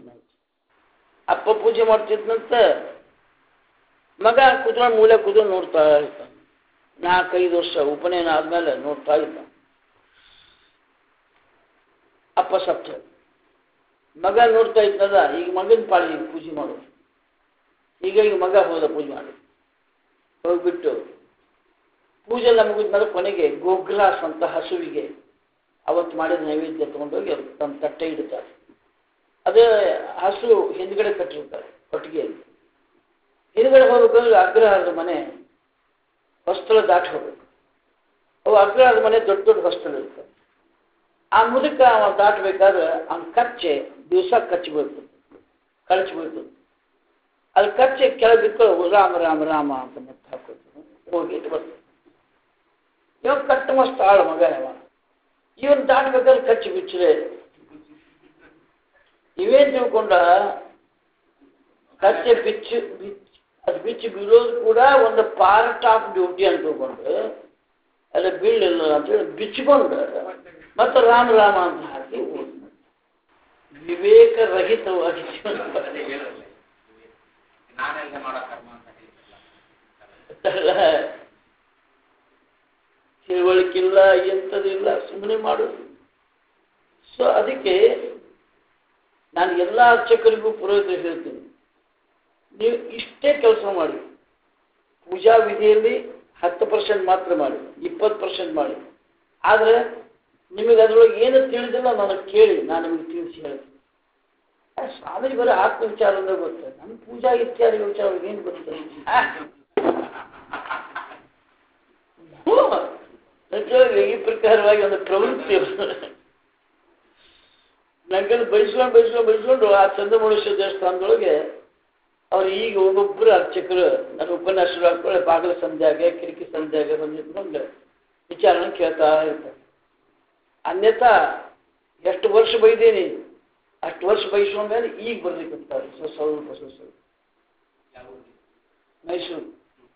ಮಾಡ್ತಿದ್ನಂತ ಮಗ ಕೂತ್ಕೊಂಡು ಮೂಲೆ ಕೂತ್ಕೊಂಡು ನೋಡ್ತಾ ಇರ್ತಾನೆ. 4-5 ವರ್ಷ ಉಪನಯನ ಆದ್ಮೇಲೆ ನೋಡ್ತಾ ಇದ್ದ. ಅಪ್ಪ ಸತ್ತ. ಮಗ ನೋಡ್ತಾ ಇದ್ದಲ್ಲ, ಈಗ ಮಗನ ಪಾಳಿ ಪೂಜೆ ಮಾಡೋದು. ಈಗ ಮಗ ಹೋದ ಪೂಜೆ ಮಾಡಿ ಹೋಗ್ಬಿಟ್ಟು ಪೂಜೆ ಎಲ್ಲ ಮುಗಿದ್ಮೇಲೆ ಕೊನೆಗೆ ಗೋಗ್ರಾಸ್ ಅಂತ ಹಸುವಿಗೆ ಅವತ್ತು ಮಾಡಿದ ನೈವೇದ್ಯ ತಗೊಂಡೋಗಿ ಅವ್ರು ತಮ್ಮ ತಟ್ಟೆ ಇಡ್ತಾರೆ. ಅದೇ ಹಸು ಹಿಂದ್ಗಡೆ ಕಟ್ಟಿರ್ತಾರೆ ಕೊಟ್ಟಿಗೆಯಲ್ಲಿ. ಹಿಂದ್ಗಡೆ ಹೋಗ್ಬೇಕಂದ್ರೆ ಅಗ್ರಹಾರದ ಮನೆ ಹೊಸ್ತಳ ದಾಟಿ ಹೋಗ್ಬೇಕು. ಅವು ಅಗ್ರಹಾರದ ಮನೆ ದೊಡ್ಡ ದೊಡ್ಡ ಹೊಸ್ತಳ ಇರ್ತಾರೆ. ಆ ಮುದುಕ ಅವ ದಾಟಬೇಕಾದ್ರೆ ಅವ್ನ ಕಚ್ಚೆ ದಿವಸ ಕಚ್ಚಬೇಕು, ಕಳಚಬೇಕು. ಅದು ಕಚ್ಚೆ ಕೆಳಗಿಟ್ಟು ರಾಮ ರಾಮ ರಾಮ ಅಂತ ಮೆತ್ತ ಹಾಕೋದು, ಹೋಗಿ ಬರ್ತದೆ. ಇವಾಗ ಕಟ್ಟ ಮಸ್ತ್ ಆಳು ಮಗ ಯಾವ, ಇವನ್ ದಾಟಬೇಕಾದ್ರೆ ಕಚ್ಚಿ ಬಿಚ್ಚರೆ ಇವೇನ್ ತಿಳ್ಕೊಂಡ ಕಚ್ಚೆ ಬಿಚ್ಚು ಅದು ಬಿಚ್ಚಿ ಬೀಳೋದು ಕೂಡ ಒಂದು ಪಾರ್ಟ್ ಆಫ್ ಡ್ಯೂಟಿ ಅಂತ ತಗೊಂಡು ಅಲ್ಲ ಬೀಳಿಲ್ಲ ಅಂತೇಳಿ ಬಿಚ್ಚಿಕೊಂಡು ಮತ್ತು ರಾಮ ರಾಮ ಅಂತ ಹಾಕಿ ವಿವೇಕರಹಿತವಾಗಿ ತಿಳುವಳಿಕಿಲ್ಲ ಎಂಥದಿಲ್ಲ ಸುಮ್ಮನೆ ಮಾಡೋದು. ಸೊ ಅದಕ್ಕೆ ನಾನು ಎಲ್ಲ ಅರ್ಚಕರಿಗೂ ಪುರೋಹಿತರು ಹೇಳ್ತೀನಿ, ನೀವು ಇಷ್ಟೇ ಕೆಲಸ ಮಾಡಿ. ಪೂಜಾ ವಿಧಿಯಲ್ಲಿ 10% ಮಾತ್ರ ಮಾಡಿ, 20% ಮಾಡಿ. ಆದರೆ ನಿಮಗೆ ಅದರೊಳಗೆ ಏನು ತಿಳಿದಿಲ್ಲ ನನಗೆ ಕೇಳಿ, ನಾನು ನಿಮಗೆ ತಿಳಿಸಿ ಹೇಳ್ತೀನಿ. ಸ್ವಾಮೀಜಿ ಬರೀ ಆತ್ಮವಿಚಾರ ಅಂದ್ರೆ ಗೊತ್ತ, ನಮ್ಮ ಪೂಜಾ ಇತ್ಯಾದಿ ವಿಚಾರ ಏನು ಗೊತ್ತ? ಈ ಪ್ರಕಾರವಾಗಿ ಒಂದು ಪ್ರವೃತ್ತಿ ನಂಗೆ ಬಯಸ್ಕೊಂಡು ಆ ಚಂದ್ರಮೌಳೇಶ್ವರ ದೇವಸ್ಥಾನದೊಳಗೆ ಅವ್ರು ಈಗ ಒಬ್ಬೊಬ್ಬರು ಅರ್ಚಕರು ನನ್ನ ಉಪನ್ಯಾಸರು ಹಾಕೊಳ್ಳಿ ಬಾಗಿಲ ಸಂಧ್ಯಾಗೆ ಕಿರಿಕಿ ಸಂಧ್ಯಾಗೆ ಬಂದಿಟ್ಕೊಂಡು ವಿಚಾರಣೆ ಕೇಳ್ತಾ ಇರ್ತಾರೆ. ಅನ್ಯಥಾ ಎಷ್ಟು ವರ್ಷ ಬೈದೇನಿ ಅಷ್ಟು ವರ್ಷ ಬಯಸುವ ಮೇಲೆ ಈಗ ಬರ್ಲಿಕ್ಕಂತಾರೆ ಸ್ವಲ್ಪ ಮೈಸೂರು.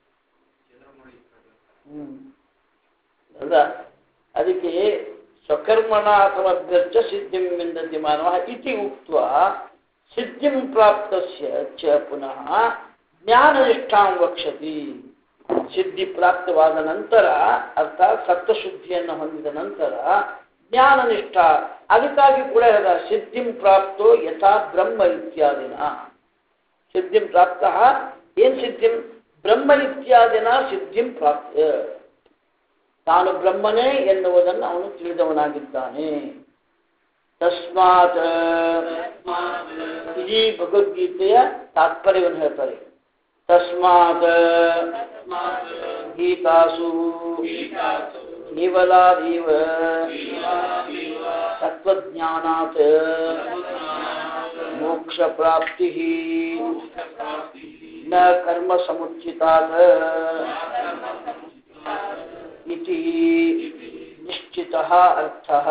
ಅಲ್ಲ ಅದಕ್ಕೆ ಸ್ವಕರ್ಮಣ ಅಥವಾ ಅಭ್ಯರ್ಚ ಸಿದ್ಧಿಂ ವಿಂದತಿ ಮಾನವ ಇತಿ ಉಕ್ತ್ವಾ ಸಿದ್ಧಿಂ ಪ್ರಾಪ್ತಸ್ಯ ಚ ಪುನಃ ಜ್ಞಾನನಿಷ್ಠಾಂ ವಕ್ಷತಿ. ಸಿದ್ಧಿ ಪ್ರಾಪ್ತವಾದ ನಂತರ ಅರ್ಥಾತ್ ಸತ್ವಶುದ್ಧಿಯನ್ನು ಹೊಂದಿದ ನಂತರ ಜ್ಞಾನನಿಷ್ಠ, ಅದಕ್ಕಾಗಿ ಕೂಡ ಹೇಳಿದ ಸಿದ್ಧಿಂ ಪ್ರಾಪ್ತೋ ಯಥಾ ಬ್ರಹ್ಮ ಇತ್ಯಾದಿನ. ಸಿದ್ಧಿಂ ಪ್ರಾಪ್ತ ಏನ್ ಸಿದ್ಧಿಂ? ಬ್ರಹ್ಮ ಇತ್ಯಾದಿನ ಸಿದ್ಧಿಂ ಪ್ರಾಪ್ತ. ತಾನು ಬ್ರಹ್ಮನೇ ಎನ್ನುವುದನ್ನು ಅವನು ತಿಳಿದವನಾಗಿದ್ದಾನೆ. ತಸ್ಮಾತ್ ಇಡೀ ಭಗವದ್ಗೀತೆಯ ತಾತ್ಪರ್ಯವನ್ನು ಹೇಳ್ತಾರೆ. ತಸ್ಮಾತ್ ಗೀತಾಸು ಕೇವಲಾದೇವ ತತ್ವಜ್ಞಾನಾತ್ ಮೋಕ್ಷ ಪ್ರಾಪ್ತಿ ನ ಕರ್ಮ ಸಮುಚಿತಾತ್ ಇತಿ ನಿಶ್ಚಿತಃ ಅರ್ಥಃ.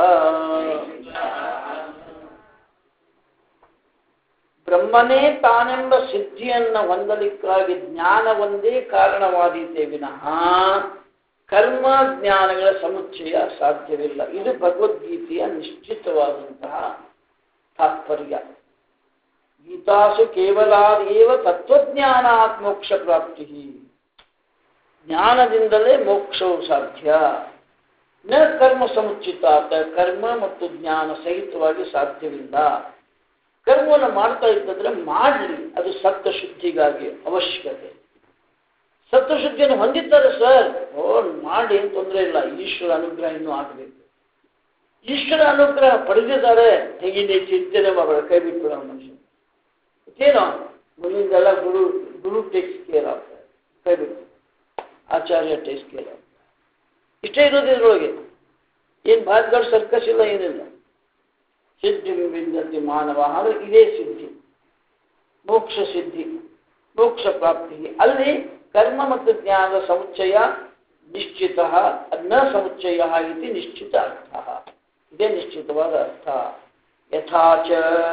ಬ್ರಹ್ಮನೇ ತಾನೆಂಬ ಸಿದ್ಧಿಯನ್ನು ಹೊಂದಲಿಕ್ಕಾಗಿ ಜ್ಞಾನ ಒಂದೇ ಕಾರಣವಾದೀತೆ ವಿನಃ ಕರ್ಮ ಜ್ಞಾನಗಳ ಸಮುಚ್ಚಯ ಸಾಧ್ಯವಿಲ್ಲ. ಇದು ಭಗವದ್ಗೀತೆಯ ನಿಶ್ಚಿತವಾದಂತಹ ತಾತ್ಪರ್ಯ. ಗೀತಾಸು ಕೇವಲಾದೇವ ತತ್ವಜ್ಞಾನಾತ್ ಮೋಕ್ಷ ಪ್ರಾಪ್ತಿ. ಜ್ಞಾನದಿಂದಲೇ ಮೋಕ್ಷವು ಸಾಧ್ಯ. ನ ಕರ್ಮ ಸಮುಚಿತಾತ, ಕರ್ಮ ಮತ್ತು ಜ್ಞಾನ ಸಹಿತವಾಗಿ ಸಾಧ್ಯವಿಲ್ಲ. ಕರ್ಮವನ್ನು ಮಾಡ್ತಾ ಇದ್ದಂದ್ರೆ ಮಾಡಲಿ, ಅದು ಸತ್ವಶುದ್ಧಿಗಾಗಿ ಅವಶ್ಯಕತೆ. ಸತ್ವಶುದ್ಧಿಯನ್ನು ಹೊಂದಿದ್ದಾರೆ ಸರ್, ಮಾಡಿ ಏನು ತೊಂದರೆ ಇಲ್ಲ, ಈಶ್ವರ ಅನುಗ್ರಹ ಇನ್ನೂ ಆಗಬೇಕು. ಈಶ್ವರ ಅನುಗ್ರಹ ಪಡೆದಿದ್ದಾರೆ, ತೆಗಿನೇ ಚಿಂತನೆ ಮಾಡಬೇಡ, ಕೈ ಬಿಟ್ಬಿಡ ಮನುಷ್ಯ. ಏನೋ ಮುಂದಿಂದೆಲ್ಲ ಗುರು ಟೇಕ್ಸ್ ಕೇರ್ ಆಗ್ತಾರೆ, ಕೈ ಬಿಟ್ಟು ಆಚಾರ್ಯ ಟೇಕ್ಸ್ ಕೇರ್ ಆಗ್ತಾರೆ. ಇಷ್ಟೇ ಇರೋದು ಇದ್ರೊಳಗೆ, ಏನು ಭಾಳ ದೊಡ್ಡ ಸರ್ಕಸ್ ಇಲ್ಲ, ಏನಿಲ್ಲ. ಸಿದ್ಧಿ ವಿಂದತಿ ಮಾನವ ಅಂದರೆ ಇದೇ ಸಿದ್ಧಿ, ಮೋಕ್ಷ ಸಿದ್ಧಿ, ಮೋಕ್ಷ ಪ್ರಾಪ್ತಿ. ಅಲ್ಲಿ ಕರ್ಮ ಮತ್ತು ಜ್ಞಾನದ ಸಮುಚ್ಚಯ ನಿಶ್ಚಿತ, ನ ಸಮುಚ್ಚಯ ಇತಿ ನಿಶ್ಚಿತ ಅರ್ಥ. ಇದೇ ನಿಶ್ಚಿತವಾದ ಅರ್ಥ. ಯಥಾಚ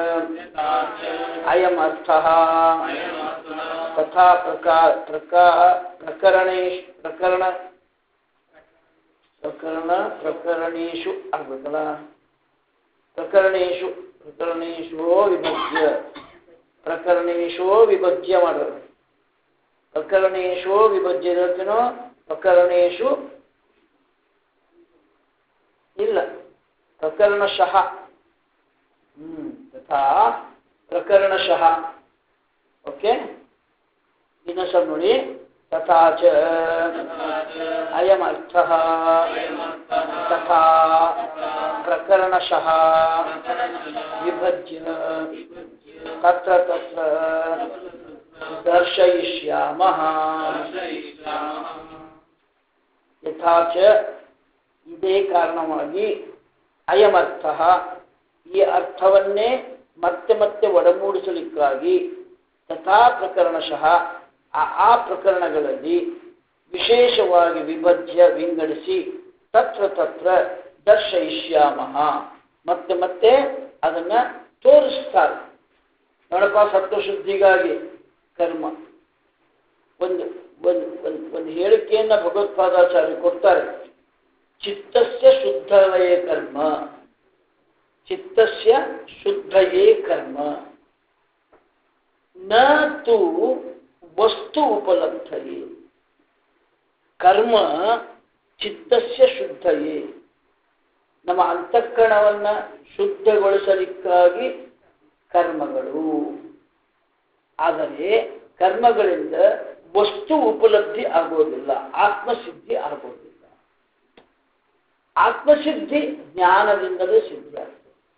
ಅಯಂ ಅರ್ಥ ತಥಾ ಪ್ರಕರಣೇಶು ಆಗ್ಬೇಕಲ್ಲ, ಪ್ರಕರಣೇಶೋ ವಿಭಜ್ಯ ಮಾಡೋದು. ಪ್ರಕರಣೇಶೋ ವಿಭಜ್ಯ ಇರುತ್ತೇನೋ, ಪ್ರಕರಣೇಶು ಇಲ್ಲ, ಪ್ರಕರಣಶಃ. ತಥಾ ಪ್ರಕರಣಶಃ. ಓಕೆ, ಇನ್ನೊಂದು ನೋಡಿ. ತಥಾಚ ಅಯಂ ಅರ್ಥಃ ತಥಾ ಪ್ರಕರಣಶಃ ವಿಭಜ್ಯ ತತ್ರ ತತ್ರ ದರ್ಶಯಿಷ್ಯಾಮಃ. ಯಥಾಚ ಇದೇ ಕಾರಣವಾಗಿ ಅಯಮರ್ಥಃ ಈ ಅರ್ಥವನ್ನೇ ಮತ್ತೆ ಮತ್ತೆ ಒಡಮೂಡಿಸಲಿಕ್ಕಾಗಿ ತಥಾ ಪ್ರಕರಣಶಃ ಆ ಪ್ರಕರಣಗಳಲ್ಲಿ ವಿಶೇಷವಾಗಿ ವಿಭಜ್ಯ ವಿಂಗಡಿಸಿ ತತ್ರ ತತ್ರ ದರ್ಶಯಿಷ್ಯಾಮಃ ಮತ್ತೆ ಮತ್ತೆ ಅದನ್ನ ತೋರಿಸ್ತಾರೆ. ನೋಡಪ್ಪ, ಸತ್ವಶುದ್ಧಿಗಾಗಿ ಕರ್ಮ. ಒಂದು ಒಂದು ಒಂದು ಒಂದು ಹೇಳಿಕೆಯನ್ನ ಭಗವತ್ಪಾದಾಚಾರ್ಯ ಕೊಡ್ತಾರೆ. ಚಿತ್ತಸ್ಯ ಶುದ್ಧಯೇ ಕರ್ಮ, ಚಿತ್ತಸ್ಯ ಶುದ್ಧಯೇ ಕರ್ಮ, ನ ತು ವಸ್ತು ಉಪಲಬ್ಧಯೇ. ಕರ್ಮ ಚಿತ್ತಸ್ಯ ಶುದ್ಧಯೇ, ನಮ್ಮ ಅಂತಃಕರಣವನ್ನ ಶುದ್ಧಗೊಳಿಸಲಿಕ್ಕಾಗಿ ಕರ್ಮಗಳು. ಆದರೆ ಕರ್ಮಗಳಿಂದ ವಸ್ತು ಉಪಲಬ್ಧಿ ಆಗೋದಿಲ್ಲ, ಆತ್ಮಸಿದ್ಧಿ ಆಗೋದಿಲ್ಲ. ಆತ್ಮಸಿದ್ಧಿ ಜ್ಞಾನದಿಂದಲೇ ಸಿದ್ಧಿ ಆಗ್ತದೆ.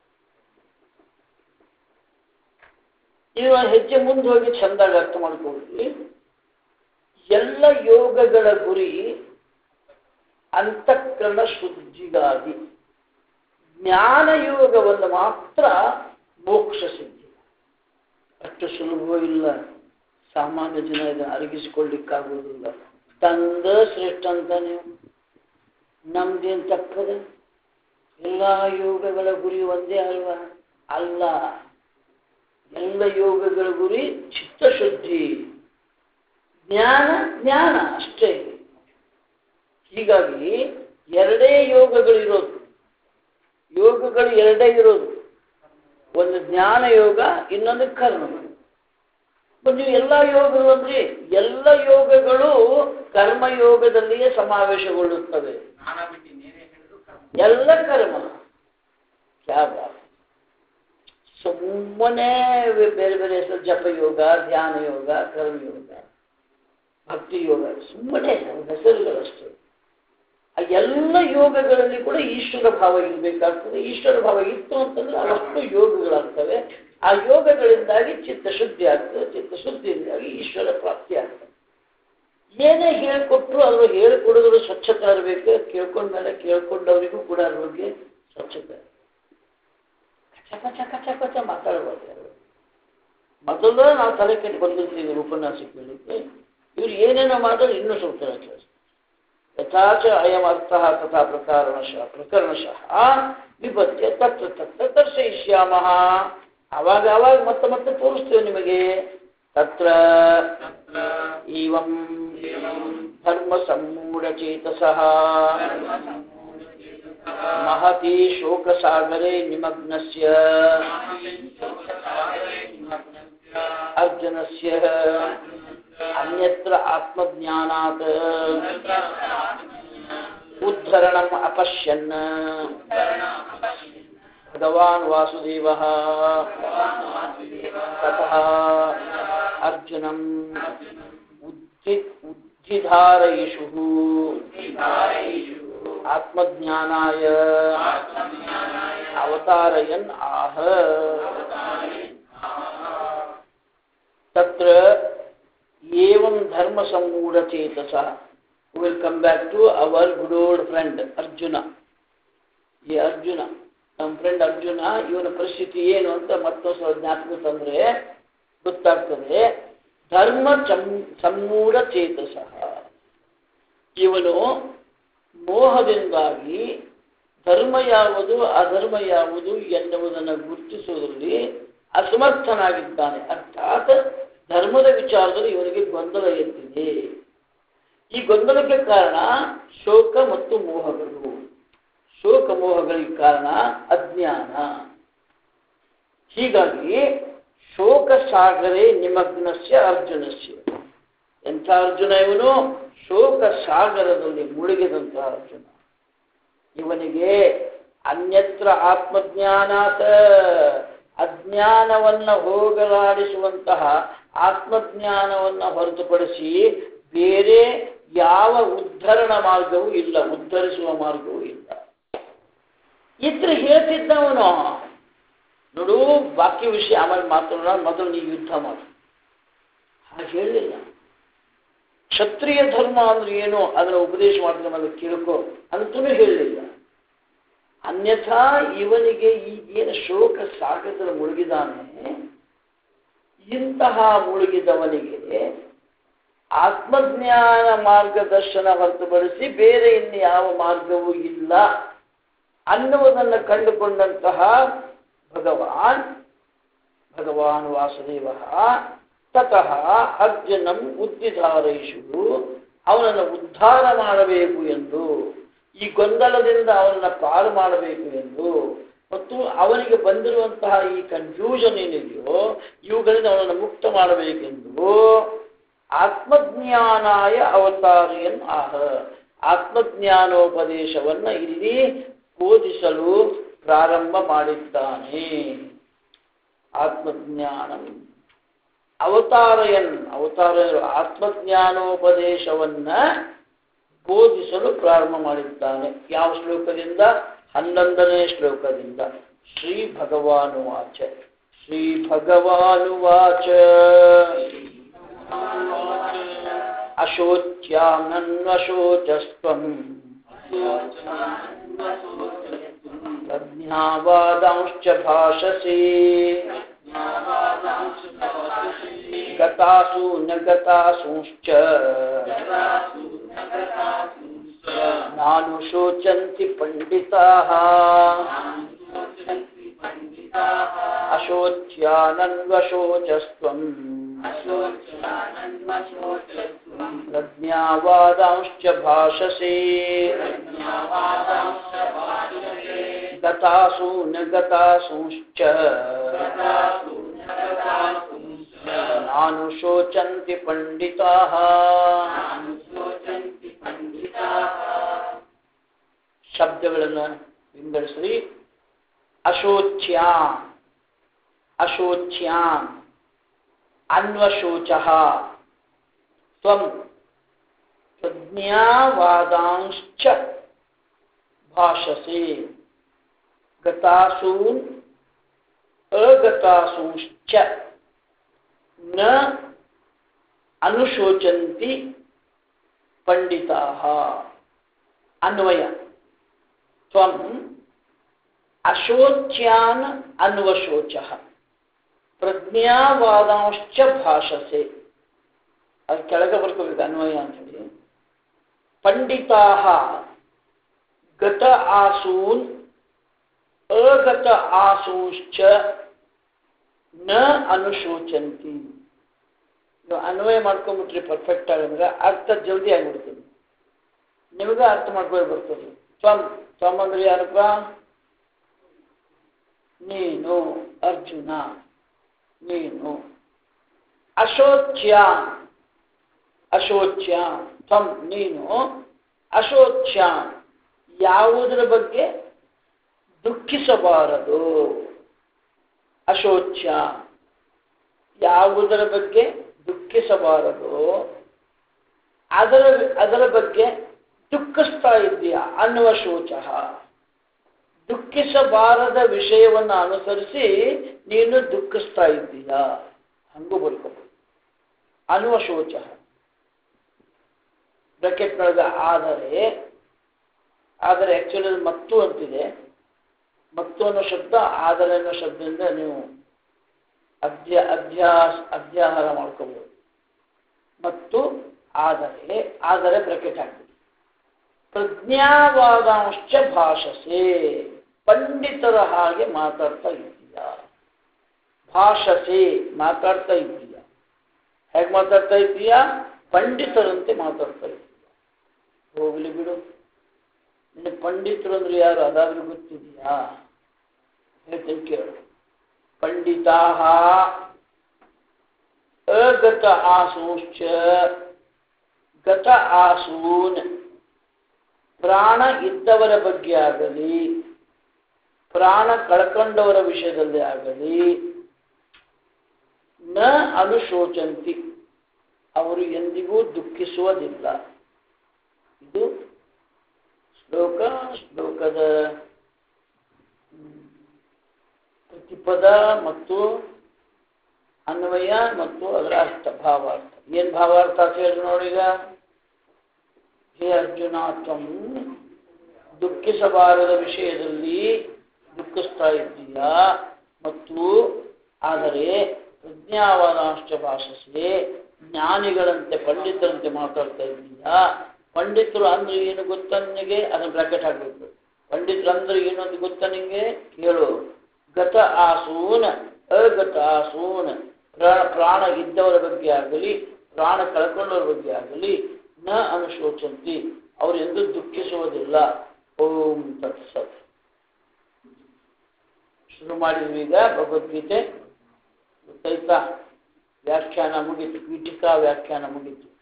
ಇದು ಹೆಜ್ಜೆ ಮುಂದೆ ಹೋಗಿ ಚಂದಾಗಿ ಅರ್ಥ ಮಾಡ್ಕೊಳ್ಳಿ. ಎಲ್ಲ ಯೋಗಗಳ ಗುರಿ ಅಂತಃಕರಣ ಶುದ್ಧಿಗಾಗಿ. ಜ್ಞಾನ ಯೋಗವನ್ನು ಮಾತ್ರ ಮೋಕ್ಷ ಸಿದ್ಧಿ. ಅಷ್ಟು ಸುಲಭವೂ ಇಲ್ಲ, ಸಾಮಾನ್ಯ ಜನ ಇದನ್ನು ಅರಗಿಸಿಕೊಳ್ಳಿಕ್ಕಾಗುವುದಿಲ್ಲ. ತಂದ ಶ್ರೇಷ್ಠ ಅಂತ ನೀವು ನಮ್ದೇನು ತಪ್ಪದ? ಎಲ್ಲ ಯೋಗಗಳ ಗುರಿ ಒಂದೇ ಅಲ್ವಾ? ಅಲ್ಲ, ಎಲ್ಲ ಯೋಗಗಳ ಗುರಿ ಚಿತ್ತಶುದ್ಧಿ, ಜ್ಞಾನ ಜ್ಞಾನ ಅಷ್ಟೇ. ಹೀಗಾಗಿ ಎರಡೇ ಯೋಗಗಳಿರೋದು, ಯೋಗಗಳು ಎರಡೇ ಇರೋದು, ಒಂದು ಜ್ಞಾನ ಯೋಗ, ಇನ್ನೊಂದು ಕರ್ಮ. ನೀವು ಎಲ್ಲ ಯೋಗಗಳು ಅಂದ್ರೆ ಎಲ್ಲ ಯೋಗಗಳು ಕರ್ಮಯೋಗದಲ್ಲಿಯೇ ಸಮಾವೇಶಗೊಳ್ಳುತ್ತವೆ. ಎಲ್ಲ ಕರ್ಮ ಸುಮ್ಮನೆ ಬೇರೆ ಬೇರೆ ಹೆಸರು, ಜಪಯೋಗ, ಧ್ಯಾನ ಯೋಗ, ಕರ್ಮಯೋಗ, ಭಕ್ತಿ ಯೋಗ, ಸುಮ್ಮನೆ ಹೆಸರುಗಳಷ್ಟೇ. ಆ ಎಲ್ಲ ಯೋಗಗಳಲ್ಲಿ ಕೂಡ ಈಶ್ವರ ಭಾವ ಇರಬೇಕಾಗ್ತದೆ. ಈಶ್ವರ ಭಾವ ಇತ್ತು ಅಂತಂದ್ರೆ ಅವಷ್ಟು ಯೋಗಗಳಾಗ್ತವೆ. ಆ ಯೋಗಗಳಿಂದಾಗಿ ಚಿತ್ತಶುದ್ಧಿ ಆಗ್ತದೆ, ಚಿತ್ತಶುದ್ಧಿಯಿಂದಾಗಿ ಈಶ್ವರ ಪ್ರಾಪ್ತಿ ಆಗ್ತದೆ. ಏನೇ ಹೇಳಿಕೊಟ್ರು ಅದ್ರ ಹೇಳಿಕೊಡೋದ್ರ ಸ್ವಚ್ಛತೆ ಇರಬೇಕು. ಕೇಳ್ಕೊಂಡ್ಮೇಲೆ ಕೇಳ್ಕೊಂಡವರಿಗೂ ಕೂಡ ಅದ್ರ ಬಗ್ಗೆ ಸ್ವಚ್ಛತೆ. ಕಚ ಕಚ ಕಚ ಮಾತಾಡಬಾರ್ದು. ಮೊದಲು ನಾವು ತಲೆ ಕೆಟ್ಟು ಬಂದಿರ್ತೀವಿ ಉಪನ್ಯಾಸ ಕೇಳಲಿಕ್ಕೆ. ಇವ್ರು ಏನೇನೋ ಮಾಡಿದ್ರೆ ಇನ್ನೂ ಸ್ವಲ್ಪ ತಲೆ ಯಥಾಚ ಅಯಂ ಅರ್ಥ ತಥಾ ಪ್ರಕರಣಶಃ ವಿಪತ್ಯ ತತ್ರ ತತ್ರ ದರ್ಶಯಿಷ್ಯಾಮಃ. ಆವಾಗ ಆವಾಗ ಮತ್ತೆ ಮತ್ತೆ ತೋರಿಸ್ತೇವೆ ನಿಮಗೆ. ತತ್ರ ಈವಂ ಧರ್ಮ ಸಮ್ಮೂಢಚೇತಸಃ ಮಹತಿ ಶೋಕಸಾಗರೆ ನಿಮಗ್ನಸ್ಯ ಅರ್ಜುನಸ್ಯ ಅನ್ಯತ್ರ ಆತ್ಮಜ್ಞಾನಾತ್ ಉದ್ಧರಣಂ ಅಪಶ್ಯನ್ ಭಗವಾನ್ ವಾಸುದೇವಃ ತತಃ ಅರ್ಜುನಂ ಉದ್ಧಿಧಾರಯಿಷುಃ ಆತ್ಮಜ್ಞಾನಾಯ ಅವತಾರಯನ್ ಆಹ. ತತ್ರ ಏವಂ ಧರ್ಮ ಸಮ್ಮೂಢಚೇತಸಃ. We will come back to our good old friend Arjuna. ಈ ಅರ್ಜುನ, ನಮ್ಮ ಫ್ರೆಂಡ್ ಅರ್ಜುನ, ಇವನ ಪರಿಸ್ಥಿತಿ ಏನು ಅಂತ ಮತ್ತೊಂದು ಜ್ಞಾಪಕ ತಂದ್ರೆ ಗೊತ್ತಾಗ್ತದೆ. ಧರ್ಮ ಸಮ್ಮೂಢಚೇತಸಃ, ಇವನು ಮೋಹದಿಂದಾಗಿ ಧರ್ಮ ಯಾವುದು ಅಧರ್ಮ ಯಾವುದು ಎನ್ನುವುದನ್ನು ಗುರುತಿಸುವುದರಲ್ಲಿ ಅಸಮರ್ಥನಾಗಿದ್ದಾನೆ. ಅರ್ಥಾತ್ ಧರ್ಮದ ವಿಚಾರದಲ್ಲಿ ಇವನಿಗೆ ಗೊಂದಲ ಎದ್ದಿದೆ. ಈ ಗೊಂದಲಕ್ಕೆ ಕಾರಣ ಶೋಕ ಮತ್ತು ಮೋಹಗಳು. ಶೋಕ ಮೋಹಗಳಿಗೆ ಕಾರಣ ಅಜ್ಞಾನ. ಹೀಗಾಗಿ ಶೋಕ ಸಾಗರೇ ನಿಮಗ್ನಸ್ಯ ಅರ್ಜುನಸ್ಯ. ಎಂಥ ಅರ್ಜುನ ಇವನು? ಶೋಕ ಸಾಗರದಲ್ಲಿ ಮುಳುಗಿದಂತಹ ಅರ್ಜುನ. ಇವನಿಗೆ ಅನ್ಯತ್ರ ಆತ್ಮಜ್ಞಾನಾತ, ಅಜ್ಞಾನವನ್ನ ಹೋಗಲಾಡಿಸುವಂತಹ ಆತ್ಮಜ್ಞಾನವನ್ನ ಹೊರತುಪಡಿಸಿ ಬೇರೆ ಯಾವ ಉದ್ಧರಣ ಮಾರ್ಗವೂ ಇಲ್ಲ, ಉದ್ಧರಿಸುವ ಮಾರ್ಗವೂ ಇಲ್ಲ. ಇದ್ರೆ ಹೇಳ್ತಿದ್ದವನು ನೋಡು, ಬಾಕಿ ವಿಷಯ ಆಮೇಲೆ ಮಾತಾಡೋಣ, ಮೊದಲು ನೀವು ಯುದ್ಧ ಮಾಡು. ಹಾಗೆ ಹೇಳಲಿಲ್ಲ. ಕ್ಷತ್ರಿಯ ಧರ್ಮ ಅಂದ್ರೆ ಏನು ಅದರ ಉಪದೇಶ ಮಾಡಿದ್ರೆ ಮೇಲೆ ಕೇಳ್ಕೋ ಅಂತೂ ಹೇಳಲಿಲ್ಲ. ಅನ್ಯಥಾ ಇವನಿಗೆ ಈಗೇನು ಶೋಕ ಸಾಗರದಲ್ಲಿ ಮುಳುಗಿದಾನೆ, ಇಂತಹ ಮುಳುಗಿದವನಿಗೆ ಆತ್ಮಜ್ಞಾನ ಮಾರ್ಗದರ್ಶನ ಹೊರತುಪಡಿಸಿ ಬೇರೆ ಇನ್ನು ಯಾವ ಮಾರ್ಗವೂ ಇಲ್ಲ ಅನ್ನುವುದನ್ನು ಕಂಡುಕೊಂಡಂತಹ ಭಗವಾನ್ ವಾಸುದೇವ ತತಃ ಅರ್ಜುನಂ ಉದ್ದಿಧಾರೈಷು ಅವನನ್ನು ಉದ್ಧಾರ ಮಾಡಬೇಕು ಎಂದು, ಈ ಗೊಂದಲದಿಂದ ಅವನನ್ನು ಪಾರು ಮಾಡಬೇಕು ಎಂದು, ಮತ್ತು ಅವನಿಗೆ ಬಂದಿರುವಂತಹ ಈ ಕನ್ಫ್ಯೂಷನ್ ಏನಿದೆಯೋ ಇವುಗಳಿಂದ ಅವನನ್ನು ಮುಕ್ತ ಮಾಡಬೇಕೆಂದು ಆತ್ಮಜ್ಞಾನಾಯ ಅವತಾರಿಯನ್ ಆಹ, ಆತ್ಮಜ್ಞಾನೋಪದೇಶವನ್ನು ಇಲ್ಲಿ ಬೋಧಿಸಲು ಪ್ರಾರಂಭ ಮಾಡಿದ್ದಾನೆ. ಆತ್ಮಜ್ಞಾನ ಅವತಾರ ಆತ್ಮಜ್ಞಾನೋಪದೇಶವನ್ನ ಬೋಧಿಸಲು ಪ್ರಾರಂಭ ಮಾಡಿದ್ದಾನೆ. ಯಾವ ಶ್ಲೋಕದಿಂದ? 11ನೇ ಶ್ಲೋಕದಿಂದ. ಶ್ರೀ ಭಗವಾನುವಾಚ ಶ್ರೀ ಭಗವಾನುವಾಚ ಅಶೋಚ್ಯಾನನ್ವಶೋಚಸ್ತ್ವಂ ಪ್ರಜ್ಞಾವಾದಾಂಶ್ಚ ಭಾಷಸೆ ಗತಾಸು ನ ಗತಾಸೂಶ್ಚ ನಾನುಶೋಚಂತಿ ಪಂಡಿತಾಃ ಅಶೋಚ್ಯಾನನ್ವಶೋಚಸ್ತ್ವಂ ಪ್ರಜ್ಞಾವಾದಾಂಶ್ಚ ಭಾಷಸೆ ಗತಾಸು ನ ಗತಾಸೂಶ್ಚ ನಾನುಶೋಚಂತಿ ಪಂಡಿತಾಃ. ಶಬ್ದಗಳನ್ನು ವಿಂಗಡಿಸಿ. ಅಶೋಚ್ಯಾಂ ಅಶೋಚ್ಯಾಂ ಅನ್ವಶೋಚಃ ತ್ವಂ ಪ್ರಜ್ಞಾವಾದಾಂಶ್ಚ ಭಾಷಸೆ ಗತಾಸೂನ್ ಅಗತಾಸೂಶ್ಚ ನ ಅನುಶೋಚಂತಿ ಪಂಡಿತಾಃ. ಅನ್ವಯ. ತ್ವಂ ಅಶೋಚ್ಯಾನ್ ಅನ್ವಶೋಚಃ ಪ್ರಜ್ಞಾವಾದಾಂಶ್ಚ ಭಾಷಸೆ. ಅದು ಕೆಳಗೆ ಬರ್ಕೋಬೇಕು ಅನ್ವಯ ಅಂತೇಳಿ. ಪಂಡಿತಾಃ ಗತ ಆಸೂನ್ ಅಗತ ಆಸೂಶ್ಚ ನ ಅನುಶೋಚಂತಿ. ನೀವು ಅನ್ವಯ ಮಾಡ್ಕೊಂಡ್ಬಿಟ್ರಿ ಪರ್ಫೆಕ್ಟ್ ಆಗಂದ್ರೆ ಅರ್ಥ ಜಲ್ದಿ ಆಗಿಬಿಡ್ತದೆ, ನಿಮಗೆ ಅರ್ಥ ಮಾಡ್ಕೊಂಡು ಬರ್ತದೆ. ತ್ವಂ ತ್ವಂ ಅಂದ್ರೆ ಯಾರಪ್ಪ? ನೀನು ಅರ್ಜುನ, ನೀನು. ಅಶೋಚ್ಯ ಅಶೋಚ್ಯ ತ್ವಂ ನೀನು. ಅಶೋಚ್ಯ ಯಾವುದರ ಬಗ್ಗೆ ದುಃಖಿಸಬಾರದು. ಅಶೋಚ್ಯ ಯಾವುದರ ಬಗ್ಗೆ ದುಃಖಿಸಬಾರದು, ಅದರ ಬಗ್ಗೆ ದುಃಖಿಸ್ತಾ ಇದ್ದೀಯಾ ಅನ್ನುವ ಶೋಚ. ದುಃಖಿಸಬಾರದ ವಿಷಯವನ್ನು ಅನುಸರಿಸಿ ನೀನು ದುಃಖಿಸ್ತಾ ಇದ್ದೀಯಾ ಹಂಗೂ ಬರ್ಕೋಬಹುದು. ಅನ್ನುವ ಶೋಚ ಬ್ರಾಕೆಟ್ನೊಳಗೆ ಆದರೆ ಆಕ್ಚುಲಿ ಮತ್ತು ಅಂತಿದೆ. ಮತ್ತು ಅನ್ನೋ ಶಬ್ದ ಆದರೆ ಅನ್ನೋ ಶಬ್ದದಿಂದ ನೀವು ಅಧ್ಯಾಹಾರ ಮಾಡ್ಕೋಬಹುದು. ಮತ್ತು ಆದರೆ ಬ್ರಾಕೆಟ್ ಹಾಕ್ತೀವಿ. ಪ್ರಜ್ಞಾವಾದಾಂಶ್ಚ ಭಾಷಸೆ ಪಂಡಿತರ ಹಾಗೆ ಮಾತಾಡ್ತಾ ಇದ್ದೀಯಾ. ಭಾಷಸೆ ಮಾತಾಡ್ತಾ ಇದ್ದೀಯಾ. ಹೇಗೆ ಮಾತಾಡ್ತಾ ಇದ್ದೀಯಾ? ಪಂಡಿತರಂತೆ ಮಾತಾಡ್ತಾ ಇದ್ದೀಯಾ. ಹೋಗ್ಲಿ ಬಿಡು, ನಿನ್ನ ಪಂಡಿತರು ಅಂದ್ರೆ ಯಾರು ಅದಾದ್ರೂ ಗೊತ್ತಿದೆಯಾ? ಹೇಳ್ತೀನಿ ಕೇಳು. ಪಂಡಿತಾಃ ಅಗತ ಆಸೂಶ್ಚ ಗತ ಆಸೂನ್ ಪ್ರಾಣ ಇದ್ದವರ ಬಗ್ಗೆ ಆಗಲಿ ಪ್ರಾಣ ಕಳ್ಕೊಂಡವರ ವಿಷಯದಲ್ಲಿ ಆಗಲಿ ನ ಅನುಶೋಚಂತಿ ಅವರು ಎಂದಿಗೂ ದುಃಖಿಸುವುದಿಲ್ಲ. ಇದು ಶ್ಲೋಕದ ಪ್ರತಿಪದ ಮತ್ತು ಅನ್ವಯ ಮತ್ತು ಅದರ ಅರ್ಥ ಭಾವಾರ್ಥ. ಏನ್ ಭಾವಾರ್ಥ ಅಂತ ಹೇಳಿ ನೋಡೀಗ. ಹೇ ಅರ್ಜುನ, ತ್ವಂ ದುಃಖಿಸಬಾರದ ವಿಷಯದಲ್ಲಿ ದುಃಖಿಸ್ತಾ ಇದ್ದೀಯಾ, ಮತ್ತು ಆದರೆ ಪ್ರಜ್ಞಾವಾದಾಂಶ್ಚ ಭಾಷಸೆ ಜ್ಞಾನಿಗಳಂತೆ ಪಂಡಿತರಂತೆ ಮಾತಾಡ್ತಾ ಇದ್ದೀಯಾ. ಪಂಡಿತರು ಅಂದ್ರೆ ಏನು ಗೊತ್ತಾ ನಿನಗೆ? ಅದನ್ನ ಬ್ರಾಕೆಟ್ ಹಾಕಬೇಕು. ಪಂಡಿತರು ಅಂದ್ರೆ ಏನು ಅಂತ ಗೊತ್ತಾ ನಿಂಗೆ? ಕೇಳು. ಗತ ಆಸೂನ್ ಅಗತ ಆಸೂನ್ ಪ್ರಾಣ ಇದ್ದವರ ಬಗ್ಗೆ ಆಗಲಿ ಪ್ರಾಣ ಕಳ್ಕೊಂಡವರ ಬಗ್ಗೆ ಆಗಲಿ ನ ಅನುಶೋಚಂತಿ ಅವರು ಎಂದೂ ದುಃಖಿಸುವುದಿಲ್ಲ. ಓಂ ತತ್ಸತ್. ಶುರು ಮಾಡಿದ್ವಿ ಈಗ ಭಗವದ್ಗೀತೆ. ಗೊತ್ತಾಯ್ತಾ? ವ್ಯಾಖ್ಯಾನ ಮುಗೀತು, ಪೀಠಿಕಾ ವ್ಯಾಖ್ಯಾನ ಮುಗೀತು.